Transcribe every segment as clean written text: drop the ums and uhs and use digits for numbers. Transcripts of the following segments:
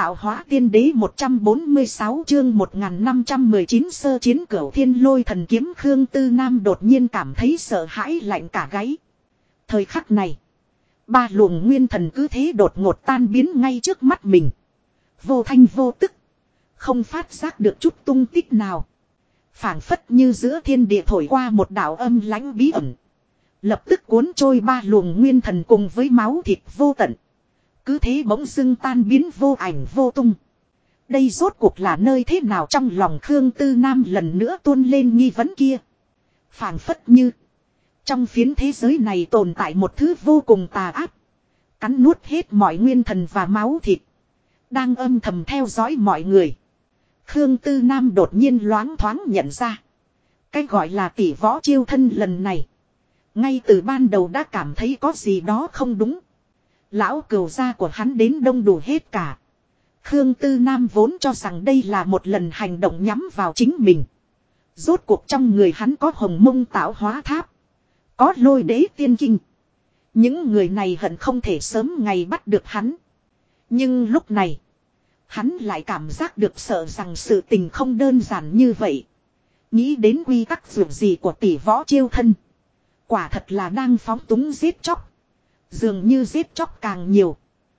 tạo hóa tiên đế 146 chương 1519 sơ chiến Cửu Thiên Lôi Thần Kiếm. Khương Tư Nam đột nhiên cảm thấy sợ hãi lạnh cả gáy. Thời khắc này, ba luồng nguyên thần cứ thế đột ngột tan biến ngay trước mắt mình. Vô thanh vô tức, không phát giác được chút tung tích nào. Phảng phất như giữa thiên địa thổi qua một đạo âm lãnh bí ẩn, lập tức cuốn trôi ba luồng nguyên thần cùng với máu thịt vô tận. Cứ thế bỗng dưng tan biến vô ảnh vô tung. Đây rốt cuộc là nơi thế nào? Trong lòng Khương Tư Nam lần nữa tuôn lên nghi vấn kia. Phảng phất như trong phiến thế giới này tồn tại một thứ vô cùng tà ác, cắn nuốt hết mọi nguyên thần và máu thịt, đang âm thầm theo dõi mọi người. Khương Tư Nam đột nhiên loáng thoáng nhận ra, cái gọi là tỷ võ chiêu thân lần này, ngay từ ban đầu đã cảm thấy có gì đó không đúng. Lão cừu gia của hắn đến đông đủ hết cả. Khương Tư Nam vốn cho rằng đây là một lần hành động nhắm vào chính mình. Rốt cuộc trong người hắn có Hồng Mông Tạo Hóa Tháp, có Lôi Đế Tiên Kinh. Những người này hận không thể sớm ngày bắt được hắn. Nhưng lúc này, hắn lại cảm giác được sợ rằng sự tình không đơn giản như vậy. Nghĩ đến quy tắc dù gì của tỷ võ chiêu thân, quả thật là đang phóng túng giết chóc. Dường như giết chóc càng nhiều,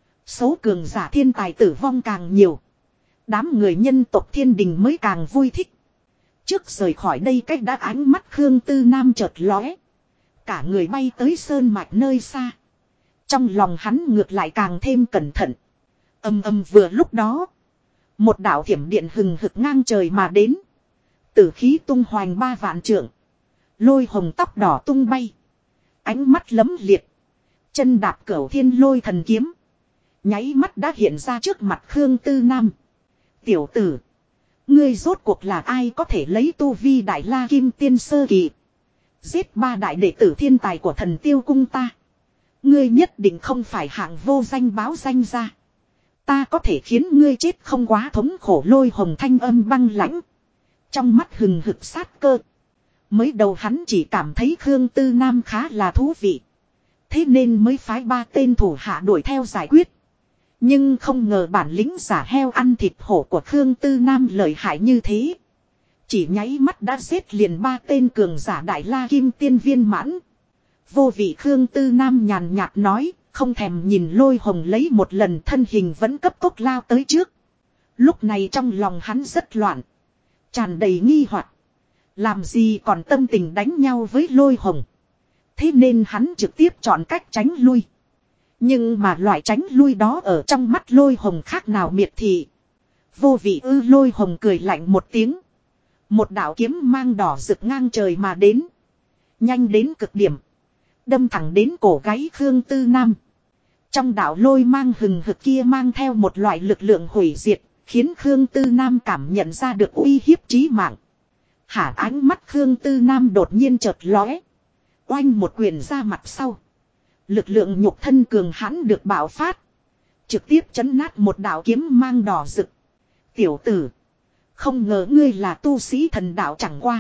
số cường giả thiên tài tử vong càng nhiều, đám người nhân tộc thiên đình mới càng vui thích. Trước rời khỏi đây cách đã, ánh mắt Khương Tư Nam chợt lóe. Cả người bay tới sơn mạch nơi xa. Trong lòng hắn ngược lại càng thêm cẩn thận. Âm âm vừa lúc đó, một đạo thiểm điện hừng hực ngang trời mà đến. Tử khí tung hoành 3 vạn trượng, lôi hồng tóc đỏ tung bay, ánh mắt lấm liệt. Chân đạp Cửu Thiên Lôi Thần Kiếm, nháy mắt đã hiện ra trước mặt Khương Tư Nam. Tiểu tử, ngươi rốt cuộc là ai có thể lấy tu vi Đại La Kim Tiên sơ kỳ giết 3 đại đệ tử thiên tài của Thần Tiêu cung ta? Ngươi nhất định không phải hạng vô danh báo danh ra. Ta có thể khiến ngươi chết không quá thống khổ. Lôi hồng thanh âm băng lãnh, trong mắt hừng hực sát cơ. Mới đầu hắn chỉ cảm thấy Khương Tư Nam khá là thú vị, thế nên mới phái 3 tên thủ hạ đuổi theo giải quyết. Nhưng không ngờ bản lĩnh giả heo ăn thịt hổ của Khương Tư Nam lợi hại như thế. Chỉ nháy mắt đã giết liền 3 tên cường giả Đại La Kim Tiên viên mãn. Vô vị Khương Tư Nam nhàn nhạt nói, không thèm nhìn lôi hồng lấy một lần, thân hình vẫn cấp tốc lao tới trước. Lúc này trong lòng hắn rất loạn, tràn đầy nghi hoặc. Làm gì còn tâm tình đánh nhau với lôi hồng. Thế nên hắn trực tiếp chọn cách tránh lui. Nhưng mà loại tránh lui đó ở trong mắt lôi hồng khác nào miệt thị. Vô vị ư? Lôi hồng cười lạnh một tiếng. Một đạo kiếm mang đỏ rực ngang trời mà đến, nhanh đến cực điểm, đâm thẳng đến cổ gáy Khương Tư Nam. Trong đạo lôi mang hừng hực kia mang theo một loại lực lượng hủy diệt, khiến Khương Tư Nam cảm nhận ra được uy hiếp chí mạng. Hả? Ánh mắt Khương Tư Nam đột nhiên chợt lóe. Oanh một quyền ra mặt sau, lực lượng nhục thân cường hãn được bạo phát, trực tiếp chấn nát một đạo kiếm mang đỏ rực. Tiểu tử, không ngờ ngươi là tu sĩ thần đạo, chẳng qua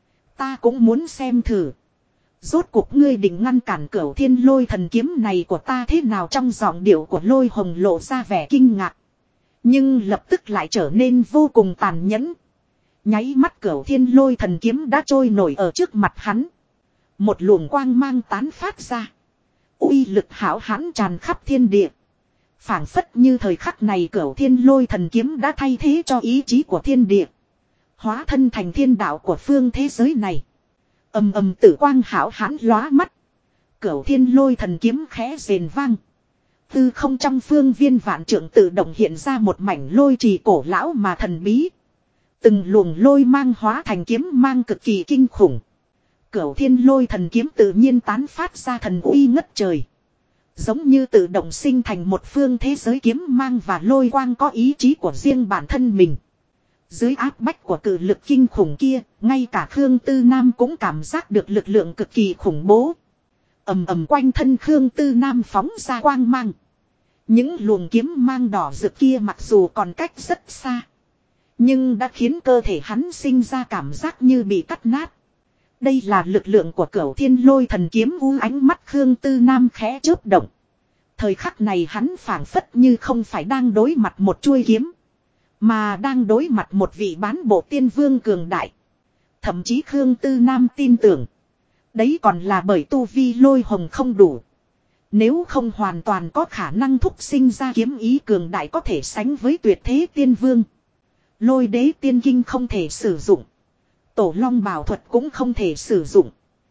ta cũng muốn xem thử, rốt cuộc ngươi định ngăn cản Cửu Thiên Lôi Thần Kiếm này của ta thế nào? Trong giọng điệu của lôi hồng lộ ra vẻ kinh ngạc, nhưng lập tức lại trở nên vô cùng tàn nhẫn. Nháy mắt Cửu Thiên Lôi Thần Kiếm đã trôi nổi ở trước mặt hắn. Một luồng quang mang tán phát ra, uy lực hão hãn tràn khắp thiên địa. Phảng phất như thời khắc này Cửu Thiên Lôi Thần Kiếm đã thay thế cho ý chí của thiên địa, hóa thân thành thiên đạo của phương thế giới này. Ầm ầm tử quang hão hãn lóa mắt, Cửu Thiên Lôi Thần Kiếm khẽ rền vang. Tư không trong phương viên vạn trượng tự động hiện ra một mảnh lôi trì cổ lão mà thần bí. Từng luồng lôi mang hóa thành kiếm mang cực kỳ kinh khủng. Cửu Thiên Lôi Thần Kiếm tự nhiên tán phát ra thần uy ngất trời, giống như tự động sinh thành một phương thế giới kiếm mang và lôi quang có ý chí của riêng bản thân mình. Dưới áp bách của cự lực kinh khủng kia, ngay cả Khương Tư Nam cũng cảm giác được lực lượng cực kỳ khủng bố. Ầm ầm quanh thân Khương Tư Nam phóng ra quang mang. Những luồng kiếm mang đỏ rực kia mặc dù còn cách rất xa, nhưng đã khiến cơ thể hắn sinh ra cảm giác như bị cắt nát. Đây là lực lượng của Cửu Thiên Lôi Thần Kiếm. Ánh mắt Khương Tư Nam khẽ chớp động, Thời khắc này hắn phảng phất như không phải đang đối mặt một chuôi kiếm. Mà đang đối mặt một vị bán bộ tiên vương cường đại. Thậm chí Khương Tư Nam tin tưởng. Đấy còn là bởi tu vi lôi hồng không đủ. Nếu không hoàn toàn có khả năng thúc sinh ra kiếm ý cường đại có thể sánh với tuyệt thế tiên vương. Lôi đế tiên kinh không thể sử dụng. Tổ long bảo thuật cũng không thể sử dụng.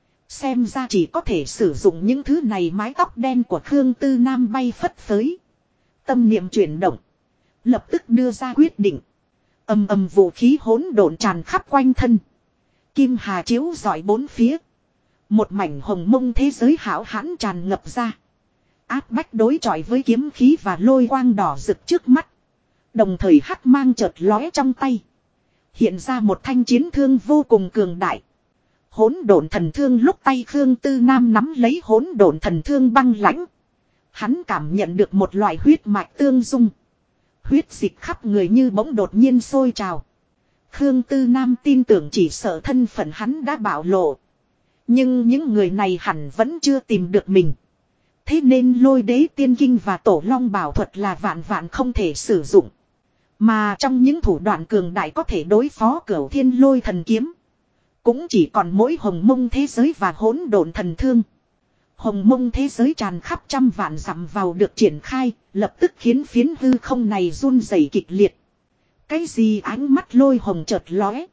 Xem ra chỉ có thể sử dụng những thứ này. Mái tóc đen của Khương Tư Nam bay phất phới. Tâm niệm chuyển động. Lập tức đưa ra quyết định. Ầm ầm vũ khí hỗn độn tràn khắp quanh thân. Kim hà chiếu rọi bốn phía. Một mảnh hồng mông thế giới hão hãn tràn ngập ra. Áp bách đối chọi với kiếm khí và lôi quang đỏ rực trước mắt. Đồng thời hắc mang chợt lóe trong tay. Hiện ra một thanh chiến thương vô cùng cường đại. Hỗn độn thần thương lúc tay Khương Tư Nam nắm lấy hỗn độn thần thương băng lãnh. Hắn cảm nhận được một loại huyết mạch tương dung. Huyết dịch khắp người như bỗng đột nhiên sôi trào. Khương Tư Nam tin tưởng chỉ sợ thân phận hắn đã bạo lộ. Nhưng những người này hẳn vẫn chưa tìm được mình. Thế nên lôi đế tiên kinh và tổ long bảo thuật là vạn vạn không thể sử dụng. Mà trong những thủ đoạn cường đại có thể đối phó Cửu Thiên Lôi Thần Kiếm. Cũng chỉ còn mỗi hồng mông thế giới và hỗn độn thần thương. Hồng mông thế giới tràn khắp trăm vạn dặm vào được triển khai, lập tức khiến phiến hư không này run rẩy kịch liệt. Cái gì ánh mắt lôi hồng chợt lóe.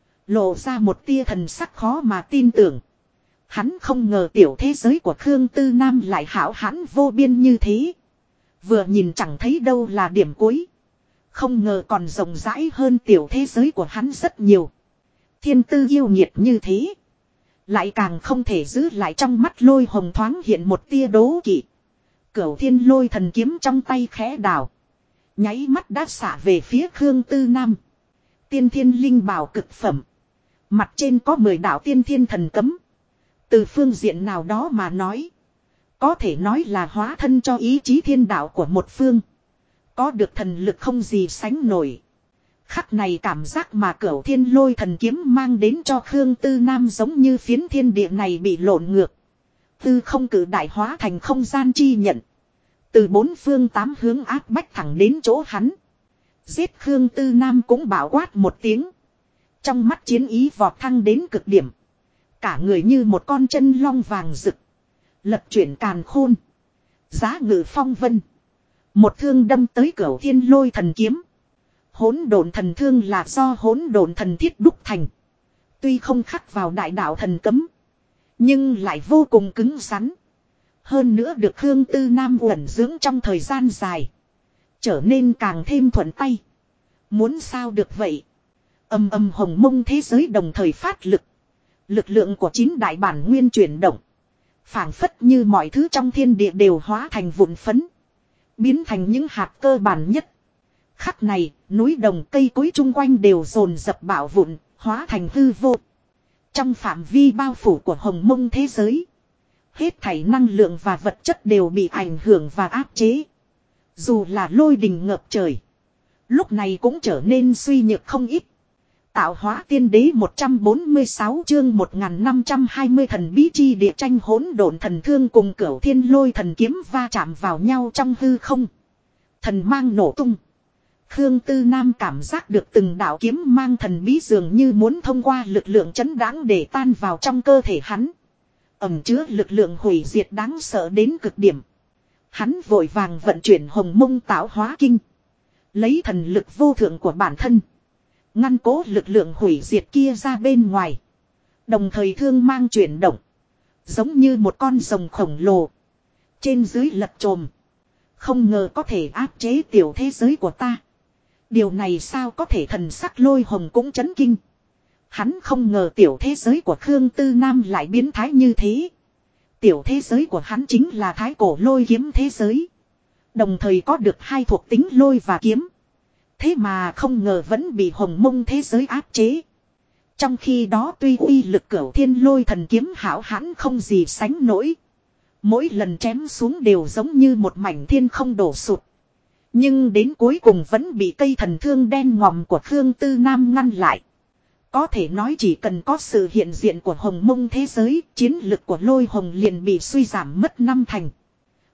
Lộ ra một tia thần sắc khó mà tin tưởng. Hắn không ngờ tiểu thế giới của Khương Tư Nam lại hão hãn vô biên như thế. Vừa nhìn chẳng thấy đâu là điểm cuối. Không ngờ còn rộng rãi hơn tiểu thế giới của hắn rất nhiều. Thiên tư yêu nghiệt như thế. Lại càng không thể giữ lại trong mắt lôi hồng thoáng hiện một tia đố kỵ. Cửu Thiên Lôi Thần Kiếm trong tay khẽ đảo. Nháy mắt đã xả về phía Khương Tư Nam. Tiên thiên linh bảo cực phẩm. Mặt trên có 10 đạo tiên thiên thần cấm. Từ phương diện nào đó mà nói. Có thể nói là hóa thân cho ý chí thiên đạo của một phương. Có được thần lực không gì sánh nổi. Khắc này cảm giác mà Cửu Thiên Lôi Thần Kiếm mang đến cho Khương Tư Nam giống như phiến thiên địa này bị lộn ngược. Tư không cử đại hóa thành không gian chi nhận. Từ bốn phương tám hướng áp bách thẳng đến chỗ hắn. Giết Khương Tư Nam cũng bảo quát một tiếng. Trong mắt chiến ý vọt thăng đến cực điểm. Cả người như một con chân long vàng rực. Lập chuyển càn khôn. Giá ngự phong vân. Một thương đâm tới Cửu Thiên Lôi Thần Kiếm. Hỗn độn thần thương là do hỗn độn thần thiết đúc thành. Tuy không khắc vào đại đạo thần cấm. Nhưng lại vô cùng cứng rắn. Hơn nữa được Khương Tư Nam uẩn dưỡng trong thời gian dài. Trở nên càng thêm thuận tay. Muốn sao được vậy. Âm âm hồng mông thế giới đồng thời phát lực. Lực lượng của 9 đại bản nguyên chuyển động. Phảng phất như mọi thứ trong thiên địa đều hóa thành vụn phấn. Biến thành những hạt cơ bản nhất. Khắc này, núi đồng cây cối chung quanh đều dồn dập bạo vụn, hóa thành hư vô. Trong phạm vi bao phủ của hồng mông thế giới. Hết thảy năng lượng và vật chất đều bị ảnh hưởng và áp chế. Dù là lôi đình ngập trời. Lúc này cũng trở nên suy nhược không ít. Tạo hóa tiên đế 146 chương 1520 thần bí chi địa tranh hỗn độn thần thương cùng Cửu Thiên Lôi Thần Kiếm va chạm vào nhau trong hư không. Thần mang nổ tung. Khương Tư Nam cảm giác được từng đạo kiếm mang thần bí dường như muốn thông qua lực lượng chấn đáng để tan vào trong cơ thể hắn. Ẩn chứa lực lượng hủy diệt đáng sợ đến cực điểm. Hắn vội vàng vận chuyển hồng mông tạo hóa kinh. Lấy thần lực vô thượng của bản thân. Ngăn cố lực lượng hủy diệt kia ra bên ngoài. Đồng thời thương mang chuyển động. Giống như một con rồng khổng lồ. Trên dưới lật trồm. Không ngờ có thể áp chế tiểu thế giới của ta. Điều này sao có thể thần sắc lôi hồng cũng chấn kinh. Hắn không ngờ tiểu thế giới của Khương Tư Nam lại biến thái như thế. Tiểu thế giới của hắn chính là thái cổ lôi kiếm thế giới. Đồng thời có được hai thuộc tính lôi và kiếm. Thế mà không ngờ vẫn bị hồng mông thế giới áp chế. Trong khi đó tuy uy lực Cửu Thiên Lôi Thần Kiếm hão hãn không gì sánh nổi. Mỗi lần chém xuống đều giống như một mảnh thiên không đổ sụt. Nhưng đến cuối cùng vẫn bị cây thần thương đen ngòm của Khương Tư Nam ngăn lại. Có thể nói chỉ cần có sự hiện diện của hồng mông thế giới, chiến lực của lôi hồng liền bị suy giảm mất 5 thành.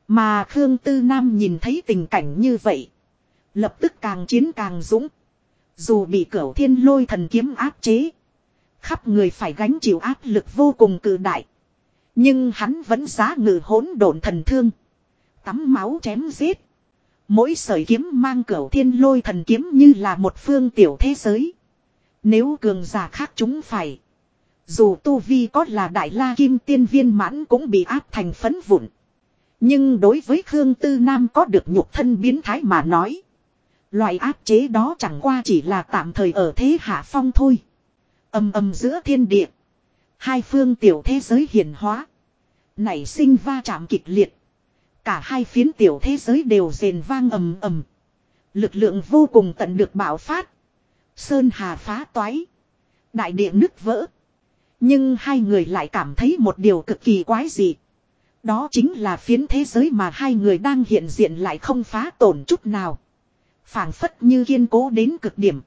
Mà Khương Tư Nam nhìn thấy tình cảnh như vậy. Lập tức càng chiến càng dũng. Dù bị Cửu Thiên Lôi thần kiếm áp chế. Khắp người phải gánh chịu áp lực vô cùng cự đại. Nhưng hắn vẫn giá ngự hỗn độn thần thương. Tắm máu chém giết. Mỗi sợi kiếm mang Cửu Thiên Lôi thần kiếm như là một phương tiểu thế giới. Nếu cường giả khác chúng phải. Dù tu vi có là đại la kim tiên viên mãn cũng bị áp thành phấn vụn. Nhưng đối với Khương Tư Nam có được nhục thân biến thái mà nói. Loại áp chế đó chẳng qua chỉ là tạm thời ở thế hạ phong thôi. Ầm ầm giữa thiên địa. Hai phương tiểu thế giới hiển hóa. Nảy sinh va chạm kịch liệt. Cả hai phiến tiểu thế giới đều rền vang ầm ầm. Lực lượng vô cùng tận được bạo phát. Sơn hà phá toái. Đại địa nứt vỡ. Nhưng hai người lại cảm thấy một điều cực kỳ quái dị. Đó chính là phiến thế giới mà hai người đang hiện diện lại không phá tổn chút nào. Phảng phất như kiên cố đến cực điểm.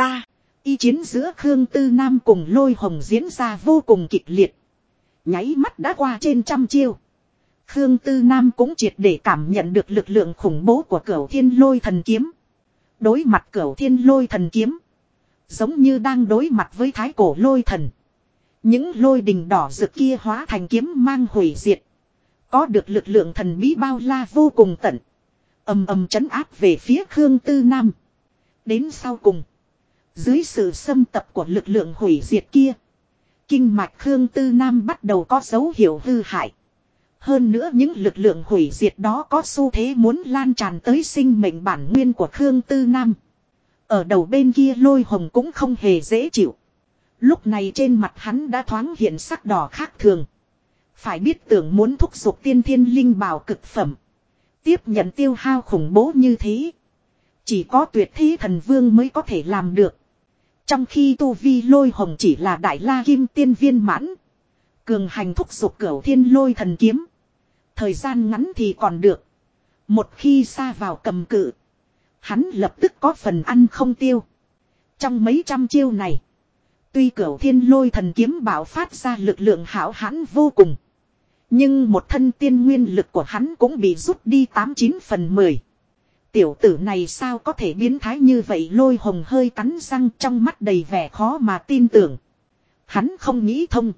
Y chiến giữa Khương Tư Nam cùng Lôi Hồng diễn ra vô cùng kịch liệt. Nháy mắt đã qua trên trăm chiêu. Khương Tư Nam cũng triệt để cảm nhận được lực lượng khủng bố của Cửu Thiên Lôi thần kiếm. Đối mặt Cửu Thiên Lôi thần kiếm. Giống như đang đối mặt với thái cổ lôi thần. Những lôi đình đỏ rực kia hóa thành kiếm mang hủy diệt. Có được lực lượng thần bí bao la vô cùng tận. Ầm ầm trấn áp về phía Khương Tư Nam. Đến sau cùng. Dưới sự xâm tập của lực lượng hủy diệt kia. Kinh mạch Khương Tư Nam bắt đầu có dấu hiệu hư hại. Hơn nữa những lực lượng hủy diệt đó có xu thế muốn lan tràn tới sinh mệnh bản nguyên của Khương Tư Nam. Ở đầu bên kia Lôi Hồng cũng không hề dễ chịu. Lúc này trên mặt hắn đã thoáng hiện sắc đỏ khác thường. Phải biết tưởng muốn thúc giục tiên thiên linh bảo cực phẩm. Tiếp nhận tiêu hao khủng bố như thế. Chỉ có tuyệt thế thần vương mới có thể làm được. Trong khi tu vi Lôi Hồng chỉ là đại la kim tiên viên mãn. Cường hành thúc giục Cửu Thiên Lôi thần kiếm. Thời gian ngắn thì còn được. Một khi xa vào cầm cự. Hắn lập tức có phần ăn không tiêu. Trong mấy trăm chiêu này. Tuy Cửu Thiên Lôi thần kiếm bạo phát ra lực lượng hão hãn vô cùng. Nhưng một thân tiên nguyên lực của hắn cũng bị rút đi 89/10. Tiểu tử này sao có thể biến thái như vậy? Lôi Hồng hơi cắn răng, trong mắt đầy vẻ khó mà tin tưởng. Hắn không nghĩ thông.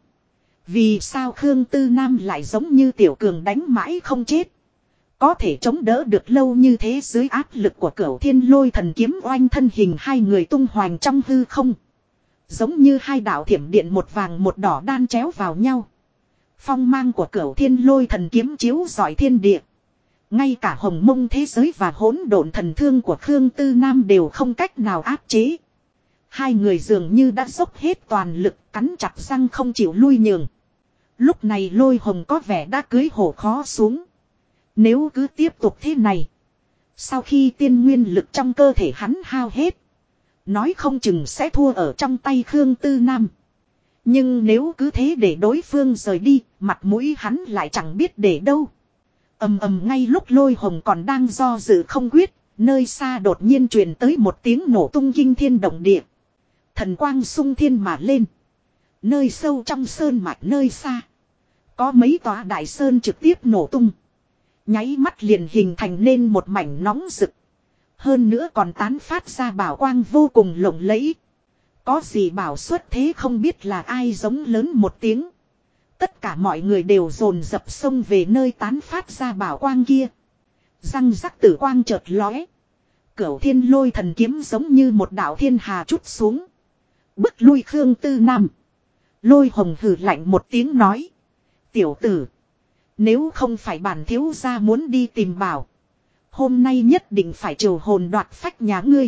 Vì sao Khương Tư Nam lại giống như tiểu cường đánh mãi không chết. Có thể chống đỡ được lâu như thế dưới áp lực của Cửu Thiên Lôi thần kiếm oanh thân hình hai người tung hoành trong hư không. Giống như hai đạo thiểm điện một vàng một đỏ đan chéo vào nhau. Phong mang của Cửu Thiên Lôi thần kiếm chiếu rọi thiên địa. Ngay cả hồng mông thế giới và hỗn độn thần thương của Khương Tư Nam đều không cách nào áp chế. Hai người dường như đã dốc hết toàn lực, cắn chặt răng không chịu lui nhường. Lúc này Lôi Hồng có vẻ đã cưới hổ khó xuống. Nếu cứ tiếp tục thế này. Sau khi tiên nguyên lực trong cơ thể hắn hao hết. Nói không chừng sẽ thua ở trong tay Khương Tư Nam. Nhưng nếu cứ thế để đối phương rời đi, mặt mũi hắn lại chẳng biết để đâu. Ầm ầm ngay lúc Lôi Hồng còn đang do dự không quyết, nơi xa đột nhiên truyền tới một tiếng nổ tung kinh thiên động địa. Thần quang sung thiên mà lên. Nơi sâu trong sơn mạch nơi xa. Có mấy tòa đại sơn trực tiếp nổ tung. Nháy mắt liền hình thành nên một mảnh nóng rực. Hơn nữa còn tán phát ra bảo quang vô cùng lộng lẫy. Có gì bảo xuất thế không biết là ai giống lớn một tiếng. Tất cả mọi người đều dồn dập xông về nơi tán phát ra bảo quang kia. Răng rắc tử quang chợt lóe. Cửu Thiên Lôi thần kiếm giống như một đạo thiên hà trút xuống. Bức lui Khương Tư Nam. Lôi Hồng hừ lạnh một tiếng nói. Tiểu tử. Nếu không phải bản thiếu gia muốn đi tìm bảo. Hôm nay nhất định phải triều hồn đoạt phách nhà ngươi.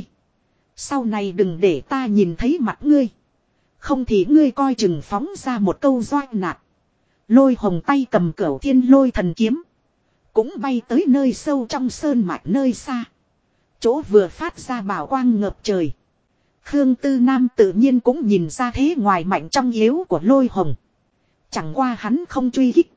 Sau này đừng để ta nhìn thấy mặt ngươi. Không thì ngươi coi chừng phóng ra một câu doai nạt. Lôi Hồng tay cầm Cửu Thiên Lôi thần kiếm. Cũng bay tới nơi sâu trong sơn mạch nơi xa. Chỗ vừa phát ra bảo quang ngập trời. Khương Tư Nam tự nhiên cũng nhìn ra thế ngoài mạnh trong yếu của Lôi Hồng. Chẳng qua hắn không truy kích.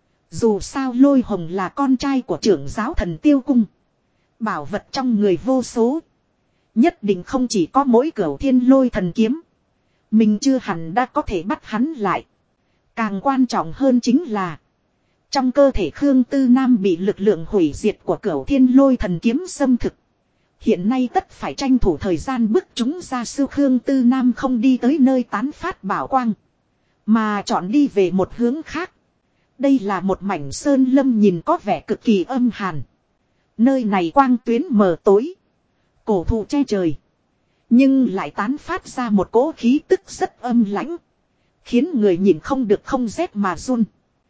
Dù sao Lôi Hồng là con trai của trưởng giáo Thần Tiêu Cung. Bảo vật trong người vô số. Nhất định không chỉ có mỗi Cửu Thiên Lôi thần kiếm. Mình chưa hẳn đã có thể bắt hắn lại. Càng quan trọng hơn chính là. Trong cơ thể Khương Tư Nam bị lực lượng hủy diệt của Cửu Thiên Lôi Thần Kiếm xâm thực. Hiện nay tất phải tranh thủ thời gian bức chúng ra sư. Khương Tư Nam không đi tới nơi tán phát bảo quang, mà chọn đi về một hướng khác. Đây là một mảnh sơn lâm nhìn có vẻ cực kỳ âm hàn. Nơi này quang tuyến mờ tối, cổ thụ che trời, nhưng lại tán phát ra một cỗ khí tức rất âm lãnh, khiến người nhìn không được không rét mà run.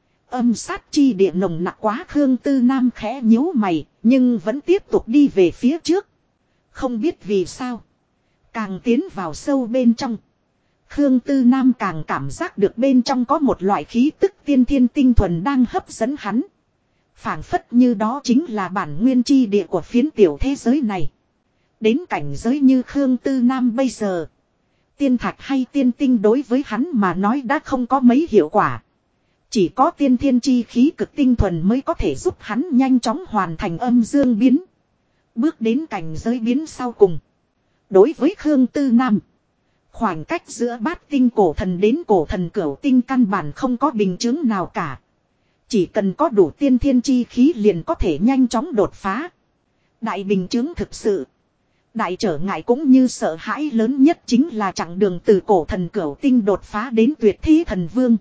Âm sát chi địa nồng nặc quá. Khương Tư Nam khẽ nhíu mày, nhưng vẫn tiếp tục đi về phía trước. Không biết vì sao, càng tiến vào sâu bên trong, Khương Tư Nam càng cảm giác được bên trong có một loại khí tức tiên thiên tinh thuần đang hấp dẫn hắn. Phảng phất như đó chính là bản nguyên chi địa của phiến tiểu thế giới này. Đến cảnh giới như Khương Tư Nam bây giờ, tiên thạch hay tiên tinh đối với hắn mà nói đã không có mấy hiệu quả. Chỉ có tiên thiên chi khí cực tinh thuần mới có thể giúp hắn nhanh chóng hoàn thành âm dương biến. Bước đến cảnh giới biến sau cùng. Đối với Khương Tư Nam, khoảng cách giữa bát tinh cổ thần đến cổ thần cửu tinh căn bản không có bình chứng nào cả. Chỉ cần có đủ tiên thiên chi khí liền có thể nhanh chóng đột phá. Đại bình chứng thực sự. Đại trở ngại cũng như sợ hãi lớn nhất chính là chặng đường từ cổ thần cửu tinh đột phá đến tuyệt thế thần vương.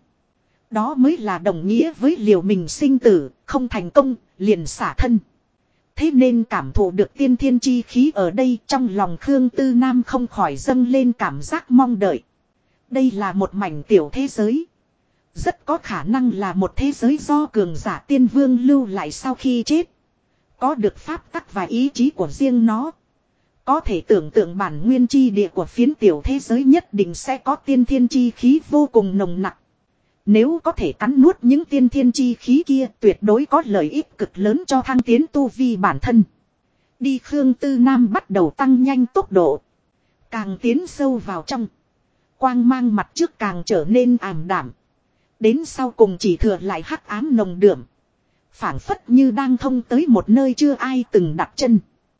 Đó mới là đồng nghĩa với liều mình sinh tử, không thành công, liền xả thân. Thế nên cảm thụ được tiên thiên chi khí ở đây, trong lòng Khương Tư Nam không khỏi dâng lên cảm giác mong đợi. Đây là một mảnh tiểu thế giới. Rất có khả năng là một thế giới do cường giả tiên vương lưu lại sau khi chết. Có được pháp tắc và ý chí của riêng nó. Có thể tưởng tượng bản nguyên chi địa của phiến tiểu thế giới nhất định sẽ có tiên thiên chi khí vô cùng nồng nặc. Nếu có thể cắn nuốt những tiên thiên chi khí kia, tuyệt đối có lợi ích cực lớn cho thăng tiến tu vi bản thân. Đi. Khương Tư Nam bắt đầu tăng nhanh tốc độ. Càng tiến sâu vào trong, quang mang mặt trước càng trở nên ảm đạm. Đến sau cùng chỉ thừa lại hắc ám nồng đượm. Phảng phất như đang thông tới một nơi chưa ai từng đặt chân.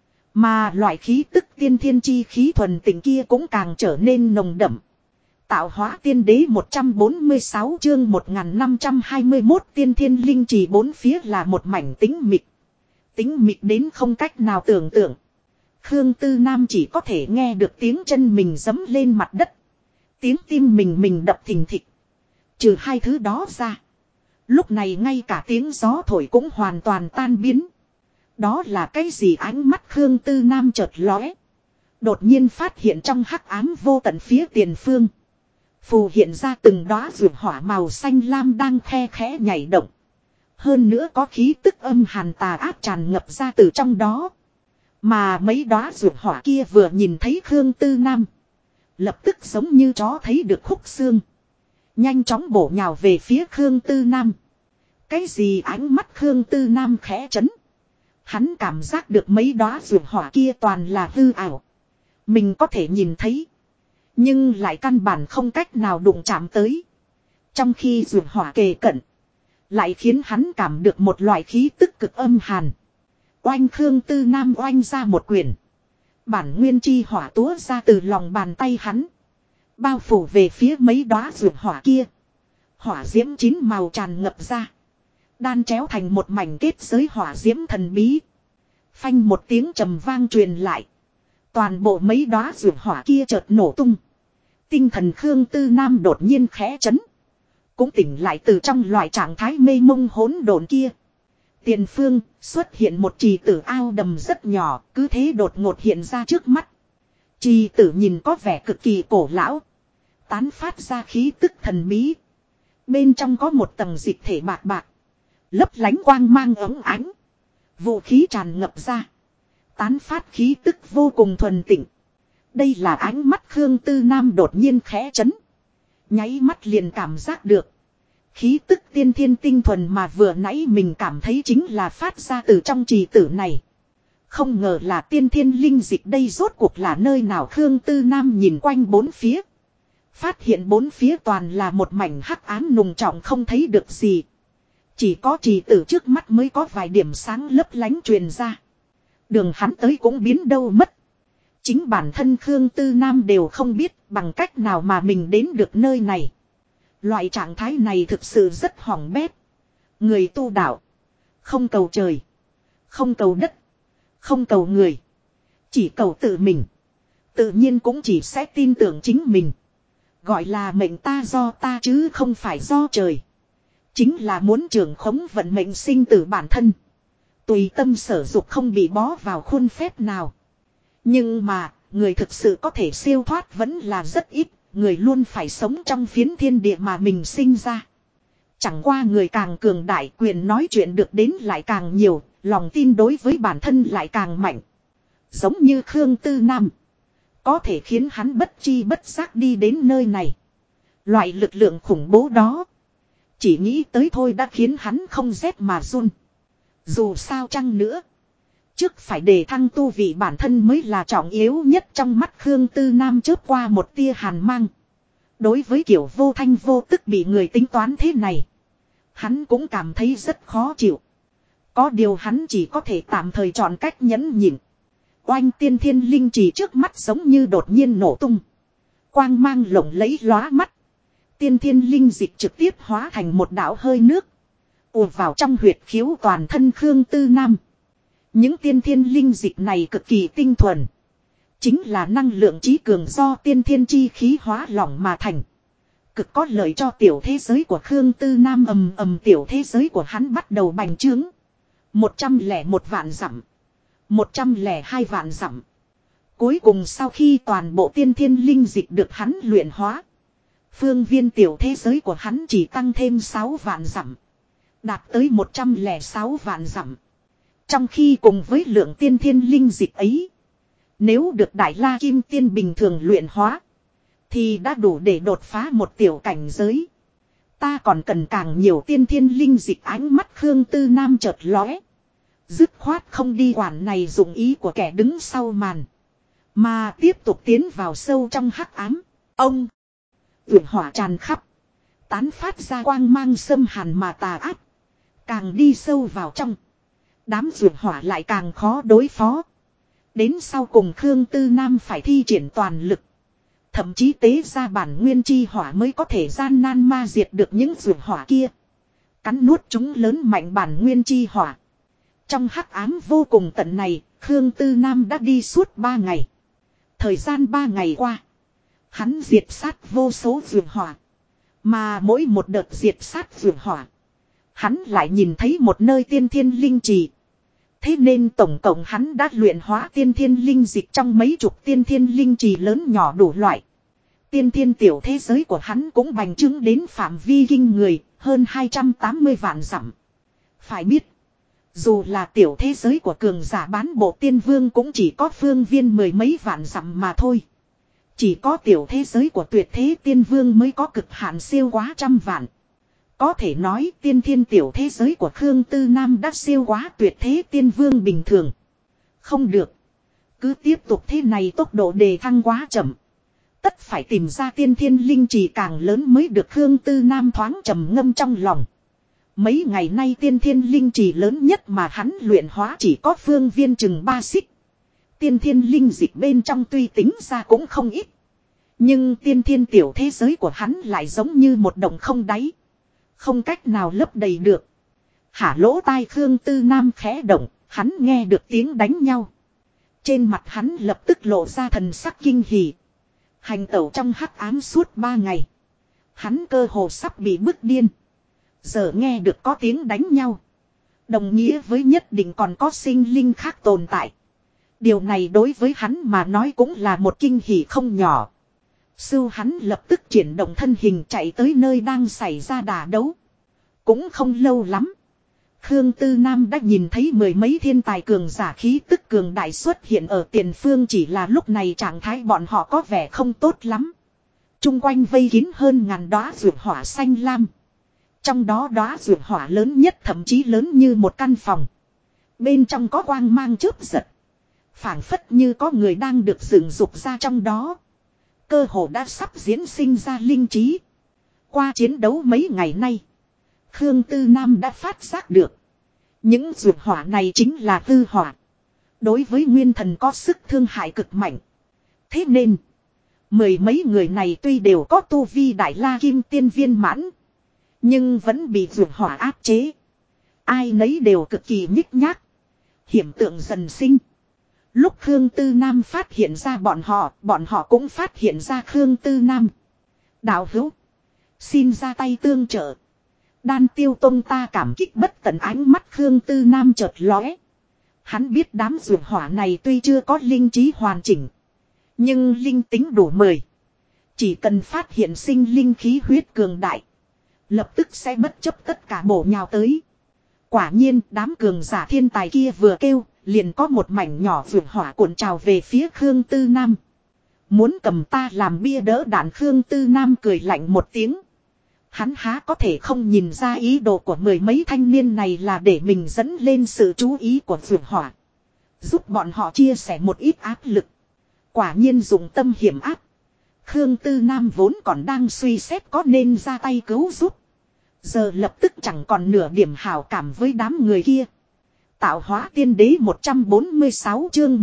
Mà loại khí tức tiên thiên chi khí thuần tịnh kia cũng càng trở nên nồng đậm. Tạo hóa tiên đế 146 chương 1521 tiên thiên linh trì bốn phía là một mảnh tĩnh mịch. Tĩnh mịch đến không cách nào tưởng tượng. Khương Tư Nam chỉ có thể nghe được tiếng chân mình giẫm lên mặt đất. Tiếng tim mình đập thình thịch. Trừ hai thứ đó ra, lúc này ngay cả tiếng gió thổi cũng hoàn toàn tan biến. Đó là cái gì? Ánh mắt Khương Tư Nam chợt lóe. Đột nhiên phát hiện trong hắc ám vô tận phía tiền phương, phù hiện ra từng đóa dược hỏa màu xanh lam đang khe khẽ nhảy động. Hơn nữa có khí tức âm hàn tà ác tràn ngập ra từ trong đó. Mà mấy đóa dược hỏa kia vừa nhìn thấy Khương Tư Nam, lập tức giống như chó thấy được khúc xương, nhanh chóng bổ nhào về phía Khương Tư Nam. Cái gì? Ánh mắt Khương Tư Nam khẽ chấn. Hắn cảm giác được mấy đóa dược hỏa kia toàn là hư ảo. Mình có thể nhìn thấy, nhưng lại căn bản không cách nào đụng chạm tới. Trong khi dược hỏa kề cận, lại khiến hắn cảm được một loại khí tức cực âm hàn. Oanh! Khương Tư Nam oanh ra một quyền. Bản nguyên chi hỏa túa ra từ lòng bàn tay hắn, bao phủ về phía mấy đóa dược hỏa kia. Hỏa diễm chín màu tràn ngập ra, đan chéo thành một mảnh kết giới hỏa diễm thần bí. Phanh một tiếng trầm vang truyền lại. Toàn bộ mấy đóa dược hỏa kia chợt nổ tung. Tinh thần Khương Tư Nam đột nhiên khẽ chấn, cũng tỉnh lại từ trong loại trạng thái mê mông hỗn độn kia. Tiền phương xuất hiện một trì tử ao đầm rất nhỏ, cứ thế đột ngột hiện ra trước mắt. Trì tử nhìn có vẻ cực kỳ cổ lão, tán phát ra khí tức thần bí. Bên trong có một tầng dịch thể bạc bạc, lấp lánh quang mang óng ánh. Vũ khí tràn ngập ra, tán phát khí tức vô cùng thuần tịnh. Đây là ánh mắt Khương Tư Nam đột nhiên khẽ chấn. Nháy mắt liền cảm giác được khí tức tiên thiên tinh thuần mà vừa nãy mình cảm thấy chính là phát ra từ trong trì tử này. Không ngờ là tiên thiên linh dịch, đây rốt cuộc là nơi nào? Khương Tư Nam nhìn quanh bốn phía, phát hiện bốn phía toàn là một mảnh hắc ám nùng trọng không thấy được gì. Chỉ có trì tử trước mắt mới có vài điểm sáng lấp lánh truyền ra. Đường hắn tới cũng biến đâu mất. Chính bản thân Khương Tư Nam đều không biết bằng cách nào mà mình đến được nơi này. Loại trạng thái này thực sự rất hỏng bét. Người tu đạo. Không cầu trời. Không cầu đất. Không cầu người. Chỉ cầu tự mình. Tự nhiên cũng chỉ sẽ tin tưởng chính mình. Gọi là mệnh ta do ta chứ không phải do trời. Chính là muốn trưởng khống vận mệnh sinh tử bản thân. Tùy tâm sở dục không bị bó vào khuôn phép nào. Nhưng mà, người thực sự có thể siêu thoát vẫn là rất ít. Người luôn phải sống trong phiến thiên địa mà mình sinh ra. Chẳng qua người càng cường đại, quyền nói chuyện được đến lại càng nhiều, lòng tin đối với bản thân lại càng mạnh. Giống như Khương Tư Nam. Có thể khiến hắn bất chi bất giác đi đến nơi này. Loại lực lượng khủng bố đó. Chỉ nghĩ tới thôi đã khiến hắn không rét mà run. Dù sao chăng nữa. Trước phải đề thăng tu vị bản thân mới là trọng yếu nhất trong mắt Khương Tư Nam chớp qua một tia hàn mang. Đối với kiểu vô thanh vô tức bị người tính toán thế này. Hắn cũng cảm thấy rất khó chịu. Có điều hắn chỉ có thể tạm thời chọn cách nhẫn nhịn. Oanh tiên thiên linh chỉ trước mắt giống như đột nhiên nổ tung. Quang mang lộng lẫy lóa mắt. Tiên thiên linh dịch trực tiếp hóa thành một đạo hơi nước. ùa vào trong huyệt khiếu toàn thân Khương Tư Nam. Những tiên thiên linh dịch này cực kỳ tinh thuần. Chính là năng lượng trí cường do tiên thiên chi khí hóa lỏng mà thành. Cực có lợi cho tiểu thế giới của Khương Tư Nam ầm tiểu thế giới của hắn bắt đầu bành trướng. 101 vạn dặm. 102 vạn dặm. Cuối cùng sau khi toàn bộ tiên thiên linh dịch được hắn luyện hóa. Phương viên tiểu thế giới của hắn chỉ tăng thêm 6 vạn dặm. Đạt tới 106 vạn dặm. Trong khi cùng với lượng tiên thiên linh dịch ấy. Nếu được Đại La Kim Tiên bình thường luyện hóa. Thì đã đủ để đột phá một tiểu cảnh giới. Ta còn cần càng nhiều tiên thiên linh dịch ánh mắt Khương Tư Nam chợt lóe. Dứt khoát không đi quản này dụng ý của kẻ đứng sau màn. Mà tiếp tục tiến vào sâu trong hắc ám. Ông. Vượt hỏa tràn khắp. Tán phát ra quang mang xâm hàn mà tà ác. Càng đi sâu vào trong. Đám vượt hỏa lại càng khó đối phó. Đến sau cùng Khương Tư Nam phải thi triển toàn lực. Thậm chí tế ra bản nguyên chi hỏa mới có thể gian nan ma diệt được những vượt hỏa kia. Cắn nuốt chúng lớn mạnh bản nguyên chi hỏa. Trong hắc ám vô cùng tận này, Khương Tư Nam đã đi suốt 3 ngày. Thời gian 3 ngày qua, hắn diệt sát vô số vượt hỏa. Mà mỗi một đợt diệt sát vượt hỏa, hắn lại nhìn thấy một nơi tiên thiên linh trì. Thế nên tổng cộng hắn đã luyện hóa tiên thiên linh dịch trong mấy chục tiên thiên linh trì lớn nhỏ đủ loại. Tiên thiên tiểu thế giới của hắn cũng bành trướng đến phạm vi kinh người, hơn 280 vạn dặm. Phải biết, dù là tiểu thế giới của cường giả bán bộ tiên vương cũng chỉ có phương viên 10 mấy vạn dặm mà thôi. Chỉ có tiểu thế giới của tuyệt thế tiên vương mới có cực hạn siêu quá trăm vạn. Có thể nói tiên thiên tiểu thế giới của Khương Tư Nam đã siêu quá tuyệt thế tiên vương bình thường. Không được. Cứ tiếp tục thế này tốc độ đề thăng quá chậm. Tất phải tìm ra tiên thiên linh trì càng lớn mới được. Khương Tư Nam thoáng trầm ngâm trong lòng. Mấy ngày nay tiên thiên linh trì lớn nhất mà hắn luyện hóa chỉ có phương viên chừng 3 xích. Tiên thiên linh dịch bên trong tuy tính ra cũng không ít. Nhưng tiên thiên tiểu thế giới của hắn lại giống như một động không đáy. Không cách nào lấp đầy được. Hả lỗ tai Khương Tư Nam khẽ động, hắn nghe được tiếng đánh nhau. Trên mặt hắn lập tức lộ ra thần sắc kinh hỉ. Hành tẩu trong hắc ám suốt 3 ngày. Hắn cơ hồ sắp bị bức điên. Giờ nghe được có tiếng đánh nhau. Đồng nghĩa với nhất định còn có sinh linh khác tồn tại. Điều này đối với hắn mà nói cũng là một kinh hỉ không nhỏ. Sưu hắn lập tức chuyển động thân hình chạy tới nơi đang xảy ra đả đấu. Cũng không lâu lắm. Khương Tư Nam đã nhìn thấy 10 mấy thiên tài cường giả khí tức cường đại xuất hiện ở tiền phương, chỉ là lúc này trạng thái bọn họ có vẻ không tốt lắm. Trung quanh vây kín hơn ngàn đóa dược hỏa xanh lam. Trong đó đóa dược hỏa lớn nhất thậm chí lớn như một căn phòng. Bên trong có quang mang chớp giật. Phảng phất như có người đang được dựng dục ra trong đó. Cơ hồ đã sắp diễn sinh ra linh trí. Qua chiến đấu mấy ngày nay, Khương Tư Nam đã phát giác được. Những dược hỏa này chính là hư hỏa. Đối với nguyên thần có sức thương hại cực mạnh. Thế nên, 10 mấy người này tuy đều có tu vi Đại La Kim Tiên viên mãn, nhưng vẫn bị dược hỏa áp chế. Ai nấy đều cực kỳ nhích nhác. Hiểm tượng dần sinh. Lúc Khương Tư Nam phát hiện ra bọn họ cũng phát hiện ra Khương Tư Nam. Đạo hữu. Xin ra tay tương trợ. Đan Tiêu Tông ta cảm kích bất tận, ánh mắt Khương Tư Nam chợt lóe. Hắn biết đám dược hỏa này tuy chưa có linh trí hoàn chỉnh. Nhưng linh tính đủ 10. Chỉ cần phát hiện sinh linh khí huyết cường đại. Lập tức sẽ bất chấp tất cả bổ nhào tới. Quả nhiên đám cường giả thiên tài kia vừa kêu. Liền có một mảnh nhỏ dược hỏa cuộn trào về phía Khương Tư Nam. Muốn cầm ta làm bia đỡ đạn, Khương Tư Nam cười lạnh một tiếng. Hắn há có thể không nhìn ra ý đồ của mười mấy thanh niên này là để mình dẫn lên sự chú ý của dược hỏa. Giúp bọn họ chia sẻ một ít áp lực. Quả nhiên dùng tâm hiểm áp. Khương Tư Nam vốn còn đang suy xét có nên ra tay cứu giúp. Giờ lập tức chẳng còn nửa điểm hảo cảm với đám người kia. Tạo hóa tiên đế 146 chương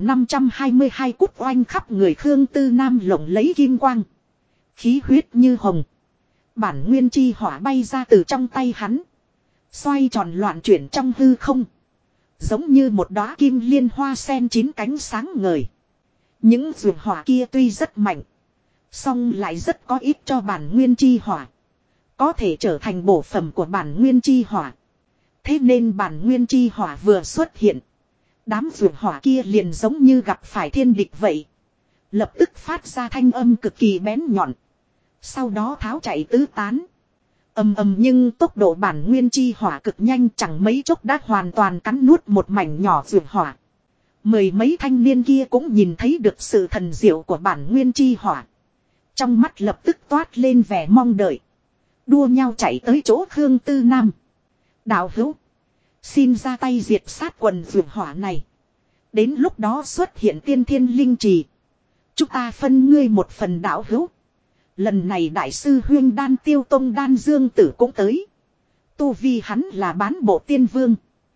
1522 cút oanh khắp người Khương Tư Nam lộng lấy kim quang. Khí huyết như hồng. Bản nguyên chi hỏa bay ra từ trong tay hắn. Xoay tròn loạn chuyển trong hư không. Giống như một đóa kim liên hoa sen chín cánh sáng ngời. Những dược hỏa kia tuy rất mạnh. Song lại rất có ích cho bản nguyên chi hỏa. Có thể trở thành bổ phẩm của bản nguyên chi hỏa. Thế nên bản nguyên chi hỏa vừa xuất hiện. Đám dược hỏa kia liền giống như gặp phải thiên địch vậy. Lập tức phát ra thanh âm cực kỳ bén nhọn. Sau đó tháo chạy tứ tán. Ầm ầm, nhưng tốc độ bản nguyên chi hỏa cực nhanh, chẳng mấy chốc đã hoàn toàn cắn nuốt một mảnh nhỏ dược hỏa. Mười mấy thanh niên kia cũng nhìn thấy được sự thần diệu của bản nguyên chi hỏa. Trong mắt lập tức toát lên vẻ mong đợi. Đua nhau chạy tới chỗ Khương Tư Nam. Đạo hữu. Xin ra tay diệt sát quần dược hỏa này. Đến lúc đó xuất hiện tiên thiên linh trì. Chúng ta phân ngươi một phần, đạo hữu. Lần này đại sư huyên Đan Tiêu Tông Đan Dương Tử cũng tới. Tu vi hắn là bán bộ tiên vương.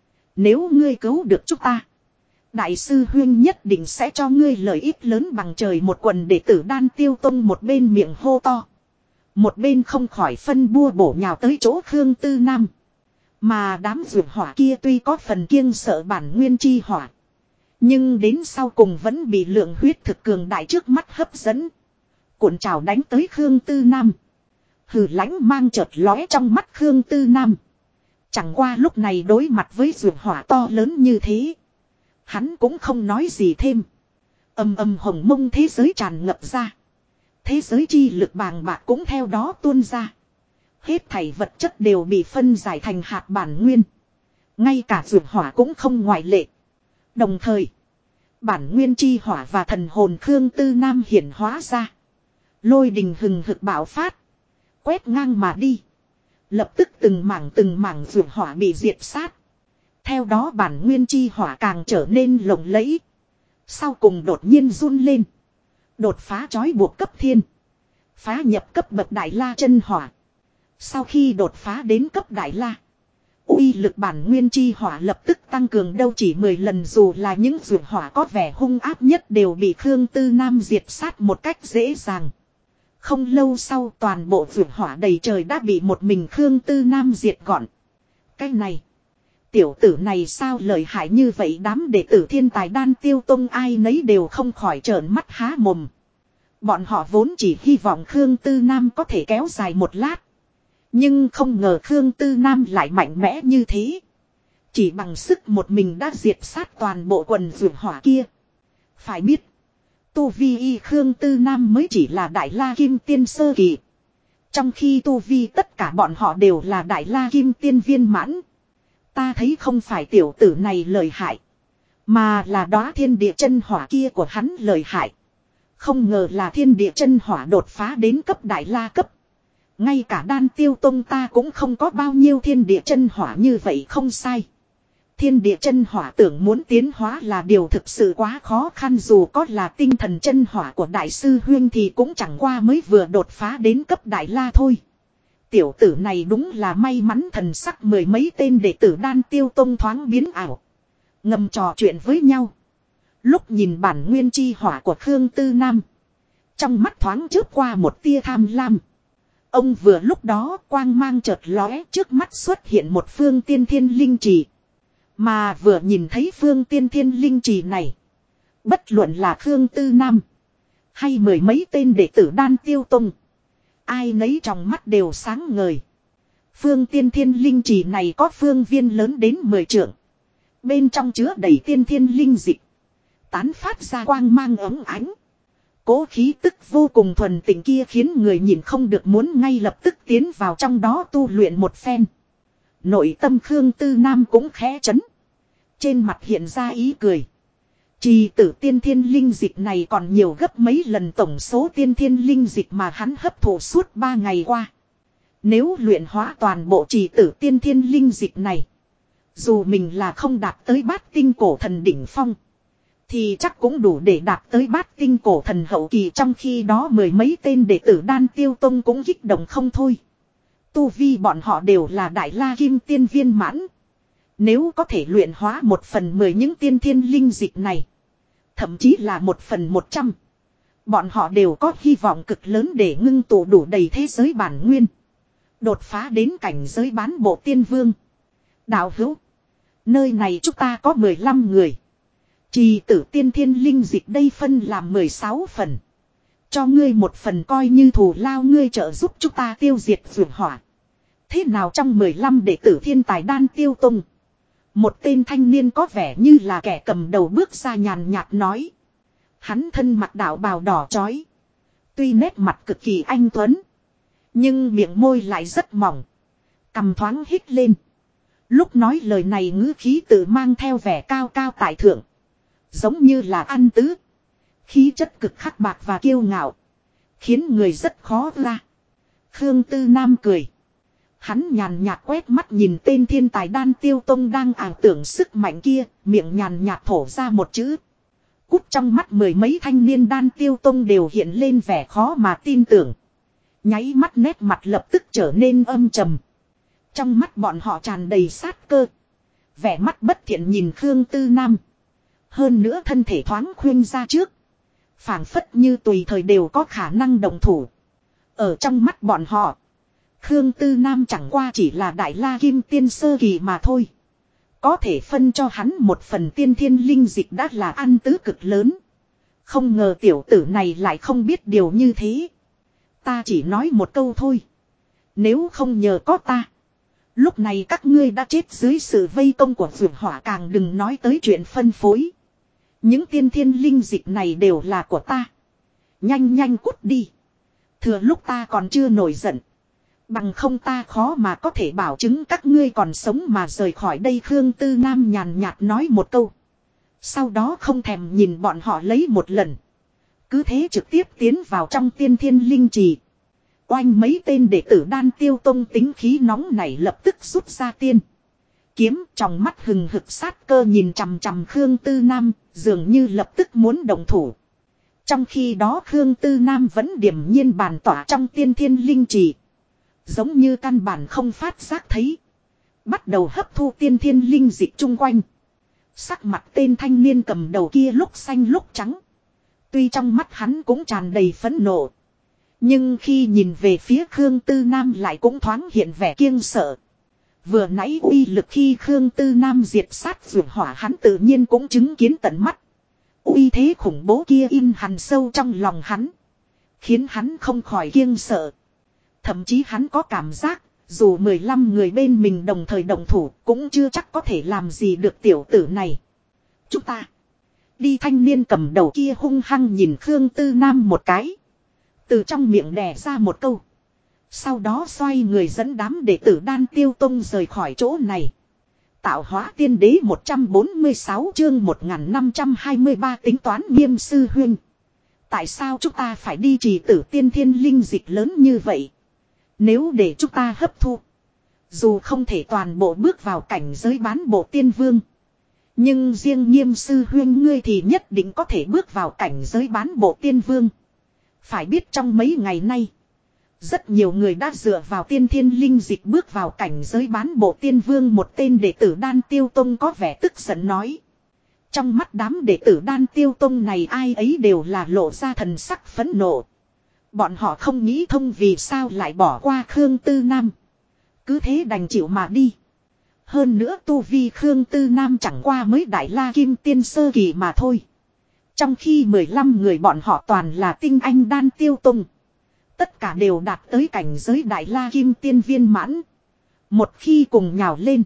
Nếu ngươi cứu được chúng ta, đại sư huyên nhất định sẽ cho ngươi lợi ích lớn bằng trời. Một quần đệ tử Đan Tiêu Tông một bên miệng hô to, một bên không khỏi phân bua bổ nhào tới chỗ Khương Tư Nam. Mà đám dược hỏa kia tuy có phần kiêng sợ bản nguyên chi hỏa, nhưng đến sau cùng vẫn bị lượng huyết thực cường đại trước mắt hấp dẫn. Cuộn trào đánh tới Khương Tư Nam. Hừ lãnh mang chợt lóe trong mắt Khương Tư Nam. Chẳng qua lúc này đối mặt với dược hỏa to lớn như thế, hắn cũng không nói gì thêm. Ầm ầm, hồng mông thế giới tràn ngập ra. Thế giới chi lực bàng bạc cũng theo đó tuôn ra. Hết thảy vật chất đều bị phân giải thành hạt bản nguyên. Ngay cả dược hỏa cũng không ngoại lệ. Đồng thời, bản nguyên chi hỏa và thần hồn Khương Tư Nam hiển hóa ra. Lôi đình hừng hực bạo phát. Quét ngang mà đi. Lập tức từng mảng dược hỏa bị diệt sát. Theo đó bản nguyên chi hỏa càng trở nên lộng lẫy. Sau cùng đột nhiên run lên. Đột phá trói buộc cấp thiên. Phá nhập cấp bậc đại la chân hỏa. Sau khi đột phá đến cấp đại la, uy lực bản nguyên chi hỏa lập tức tăng cường đâu chỉ 10 lần, dù là những dược hỏa có vẻ hung áp nhất đều bị Khương Tư Nam diệt sát một cách dễ dàng. Không lâu sau toàn bộ dược hỏa đầy trời đã bị một mình Khương Tư Nam diệt gọn. Cái này, tiểu tử này sao lợi hại như vậy? Đám đệ tử thiên tài Đan Tiêu Tông ai nấy đều không khỏi trợn mắt há mồm. Bọn họ vốn chỉ hy vọng Khương Tư Nam có thể kéo dài một lát. Nhưng không ngờ Khương Tư Nam lại mạnh mẽ như thế. Chỉ bằng sức một mình đã diệt sát toàn bộ quần dược hỏa kia. Phải biết, tu vi y Khương Tư Nam mới chỉ là đại la kim tiên sơ kỳ. Trong khi tu vi tất cả bọn họ đều là đại la kim tiên viên mãn. Ta thấy không phải tiểu tử này lợi hại, mà là đóa thiên địa chân hỏa kia của hắn lợi hại. Không ngờ là thiên địa chân hỏa đột phá đến cấp đại la cấp. Ngay cả Đan Tiêu Tông ta cũng không có bao nhiêu thiên địa chân hỏa như vậy, không sai. Thiên địa chân hỏa tưởng muốn tiến hóa là điều thực sự quá khó khăn, dù có là tinh thần chân hỏa của đại sư huyên thì cũng chẳng qua mới vừa đột phá đến cấp đại la thôi. Tiểu tử này đúng là may mắn, thần sắc mười mấy tên đệ tử Đan Tiêu Tông thoáng biến ảo. Ngầm trò chuyện với nhau. Lúc nhìn bản nguyên chi hỏa của Khương Tư Nam, trong mắt thoáng chớp qua một tia tham lam. Ông vừa lúc đó quang mang chợt lóe, trước mắt xuất hiện một phương tiên thiên linh trì. Mà vừa nhìn thấy phương tiên thiên linh trì này, bất luận là Khương Tư Nam hay mười mấy tên đệ tử Đan Tiêu Tông, ai nấy trong mắt đều sáng ngời. Phương tiên thiên linh trì này có phương viên lớn đến 10 trượng. Bên trong chứa đầy tiên thiên linh dịch, tán phát ra quang mang óng ánh. Cố khí tức vô cùng thuần tịnh kia khiến người nhìn không được muốn ngay lập tức tiến vào trong đó tu luyện một phen. Nội tâm Khương Tư Nam cũng khẽ chấn. Trên mặt hiện ra ý cười. Trì tử tiên thiên linh dịch này còn nhiều gấp mấy lần tổng số tiên thiên linh dịch mà hắn hấp thụ suốt 3 ngày qua. Nếu luyện hóa toàn bộ trì tử tiên thiên linh dịch này, dù mình là không đạt tới bát tinh cổ thần đỉnh phong, thì chắc cũng đủ để đạt tới bát tinh cổ thần hậu kỳ. Trong khi đó mười mấy tên đệ tử Đan Tiêu Tông cũng kích động không thôi. Tu vi bọn họ đều là đại la kim tiên viên mãn. Nếu có thể luyện hóa 1/10 những tiên thiên linh dịch này, thậm chí là 1/100, bọn họ đều có hy vọng cực lớn để ngưng tụ đủ đầy thế giới bản nguyên, đột phá đến cảnh giới bán bộ tiên vương. Đạo hữu, nơi này chúng ta có 15 người. Trì tử tiên thiên linh dịch đây phân làm 16 phần. Cho ngươi một phần coi như thù lao ngươi trợ giúp chúng ta tiêu diệt vượt hỏa. Thế nào? Trong 15 đệ tử thiên tài Đan Tiêu Tông, một tên thanh niên có vẻ như là kẻ cầm đầu bước ra nhàn nhạt nói. Hắn thân mặc đạo bào đỏ chói. Tuy nét mặt cực kỳ anh tuấn, nhưng miệng môi lại rất mỏng, cằm thoáng hít lên. Lúc nói lời này ngữ khí tự mang theo vẻ cao cao tại thượng, giống như là ăn tứ. Khí chất cực khắc bạc và kiêu ngạo, khiến người rất khó ra. Khương Tư Nam cười. Hắn nhàn nhạt quét mắt nhìn tên thiên tài Đan Tiêu Tông đang ảo tưởng sức mạnh kia, miệng nhàn nhạt thổ ra một chữ. Cút. Trong mắt mười mấy thanh niên Đan Tiêu Tông đều hiện lên vẻ khó mà tin tưởng. Nháy mắt nét mặt lập tức trở nên âm trầm. Trong mắt bọn họ tràn đầy sát cơ. Vẻ mắt bất thiện nhìn Khương Tư Nam. Hơn nữa thân thể thoáng khuynh ra trước, phảng phất như tùy thời đều có khả năng động thủ. Ở trong mắt bọn họ, Khương Tư Nam chẳng qua chỉ là đại la kim tiên sơ kỳ mà thôi. Có thể phân cho hắn một phần tiên thiên linh dịch đã là ăn tứ cực lớn. Không ngờ tiểu tử này lại không biết điều như thế. Ta chỉ nói một câu thôi. Nếu không nhờ có ta, lúc này các ngươi đã chết dưới sự vây công của vượt hỏa, càng đừng nói tới chuyện phân phối. Những tiên thiên linh dịch này đều là của ta. Nhanh nhanh cút đi. Thừa lúc ta còn chưa nổi giận. Bằng không ta khó mà có thể bảo chứng các ngươi còn sống mà rời khỏi đây. Khương Tư Nam nhàn nhạt nói một câu. Sau đó không thèm nhìn bọn họ lấy một lần. Cứ thế trực tiếp tiến vào trong tiên thiên linh trì. Oanh, mấy tên đệ tử Đan Tiêu Tông tính khí nóng này lập tức rút ra tiên kiếm, trong mắt hừng hực sát cơ nhìn chằm chằm Khương Tư Nam, dường như lập tức muốn động thủ. Trong khi đó Khương Tư Nam vẫn điềm nhiên bàn tỏa trong tiên thiên linh trì, giống như căn bản không phát giác thấy, bắt đầu hấp thu tiên thiên linh dịch chung quanh. Sắc mặt tên thanh niên cầm đầu kia lúc xanh lúc trắng. Tuy trong mắt hắn cũng tràn đầy phẫn nộ, nhưng khi nhìn về phía Khương Tư Nam lại cũng thoáng hiện vẻ kiêng sợ. Vừa nãy uy lực khi Khương Tư Nam diệt sát vượt hỏa hắn tự nhiên cũng chứng kiến tận mắt. Uy thế khủng bố kia in hằn sâu trong lòng hắn, khiến hắn không khỏi kiêng sợ. Thậm chí hắn có cảm giác, dù 15 người bên mình đồng thời động thủ cũng chưa chắc có thể làm gì được tiểu tử này. Chúng ta đi. Thanh niên cầm đầu kia hung hăng nhìn Khương Tư Nam một cái, từ trong miệng đè ra một câu. Sau đó xoay người dẫn đám đệ tử Đan Tiêu Tông rời khỏi chỗ này. Tạo hóa tiên đế 146 chương 1523 tính toán. Nghiêm sư huynh, tại sao chúng ta phải đi trì tử tiên thiên linh dịch lớn như vậy? Nếu để chúng ta hấp thu, dù không thể toàn bộ bước vào cảnh giới bán bộ tiên vương, nhưng riêng Nghiêm sư huynh ngươi thì nhất định có thể bước vào cảnh giới bán bộ tiên vương. Phải biết trong mấy ngày nay, rất nhiều người đã dựa vào tiên thiên linh dịch bước vào cảnh giới bán bộ tiên vương. Một tên đệ tử Đan Tiêu Tông có vẻ tức giận nói. Trong mắt đám đệ tử Đan Tiêu Tông này ai ấy đều là lộ ra thần sắc phẫn nộ. Bọn họ không nghĩ thông vì sao lại bỏ qua Khương Tư Nam. Cứ thế đành chịu mà đi. Hơn nữa tu vi Khương Tư Nam chẳng qua mới Đại La Kim Tiên sơ kỳ mà thôi. Trong khi 15 người bọn họ toàn là tinh anh đan tiêu tông. Tất cả đều đạt tới cảnh giới Đại La Kim Tiên viên mãn. Một khi cùng nhào lên.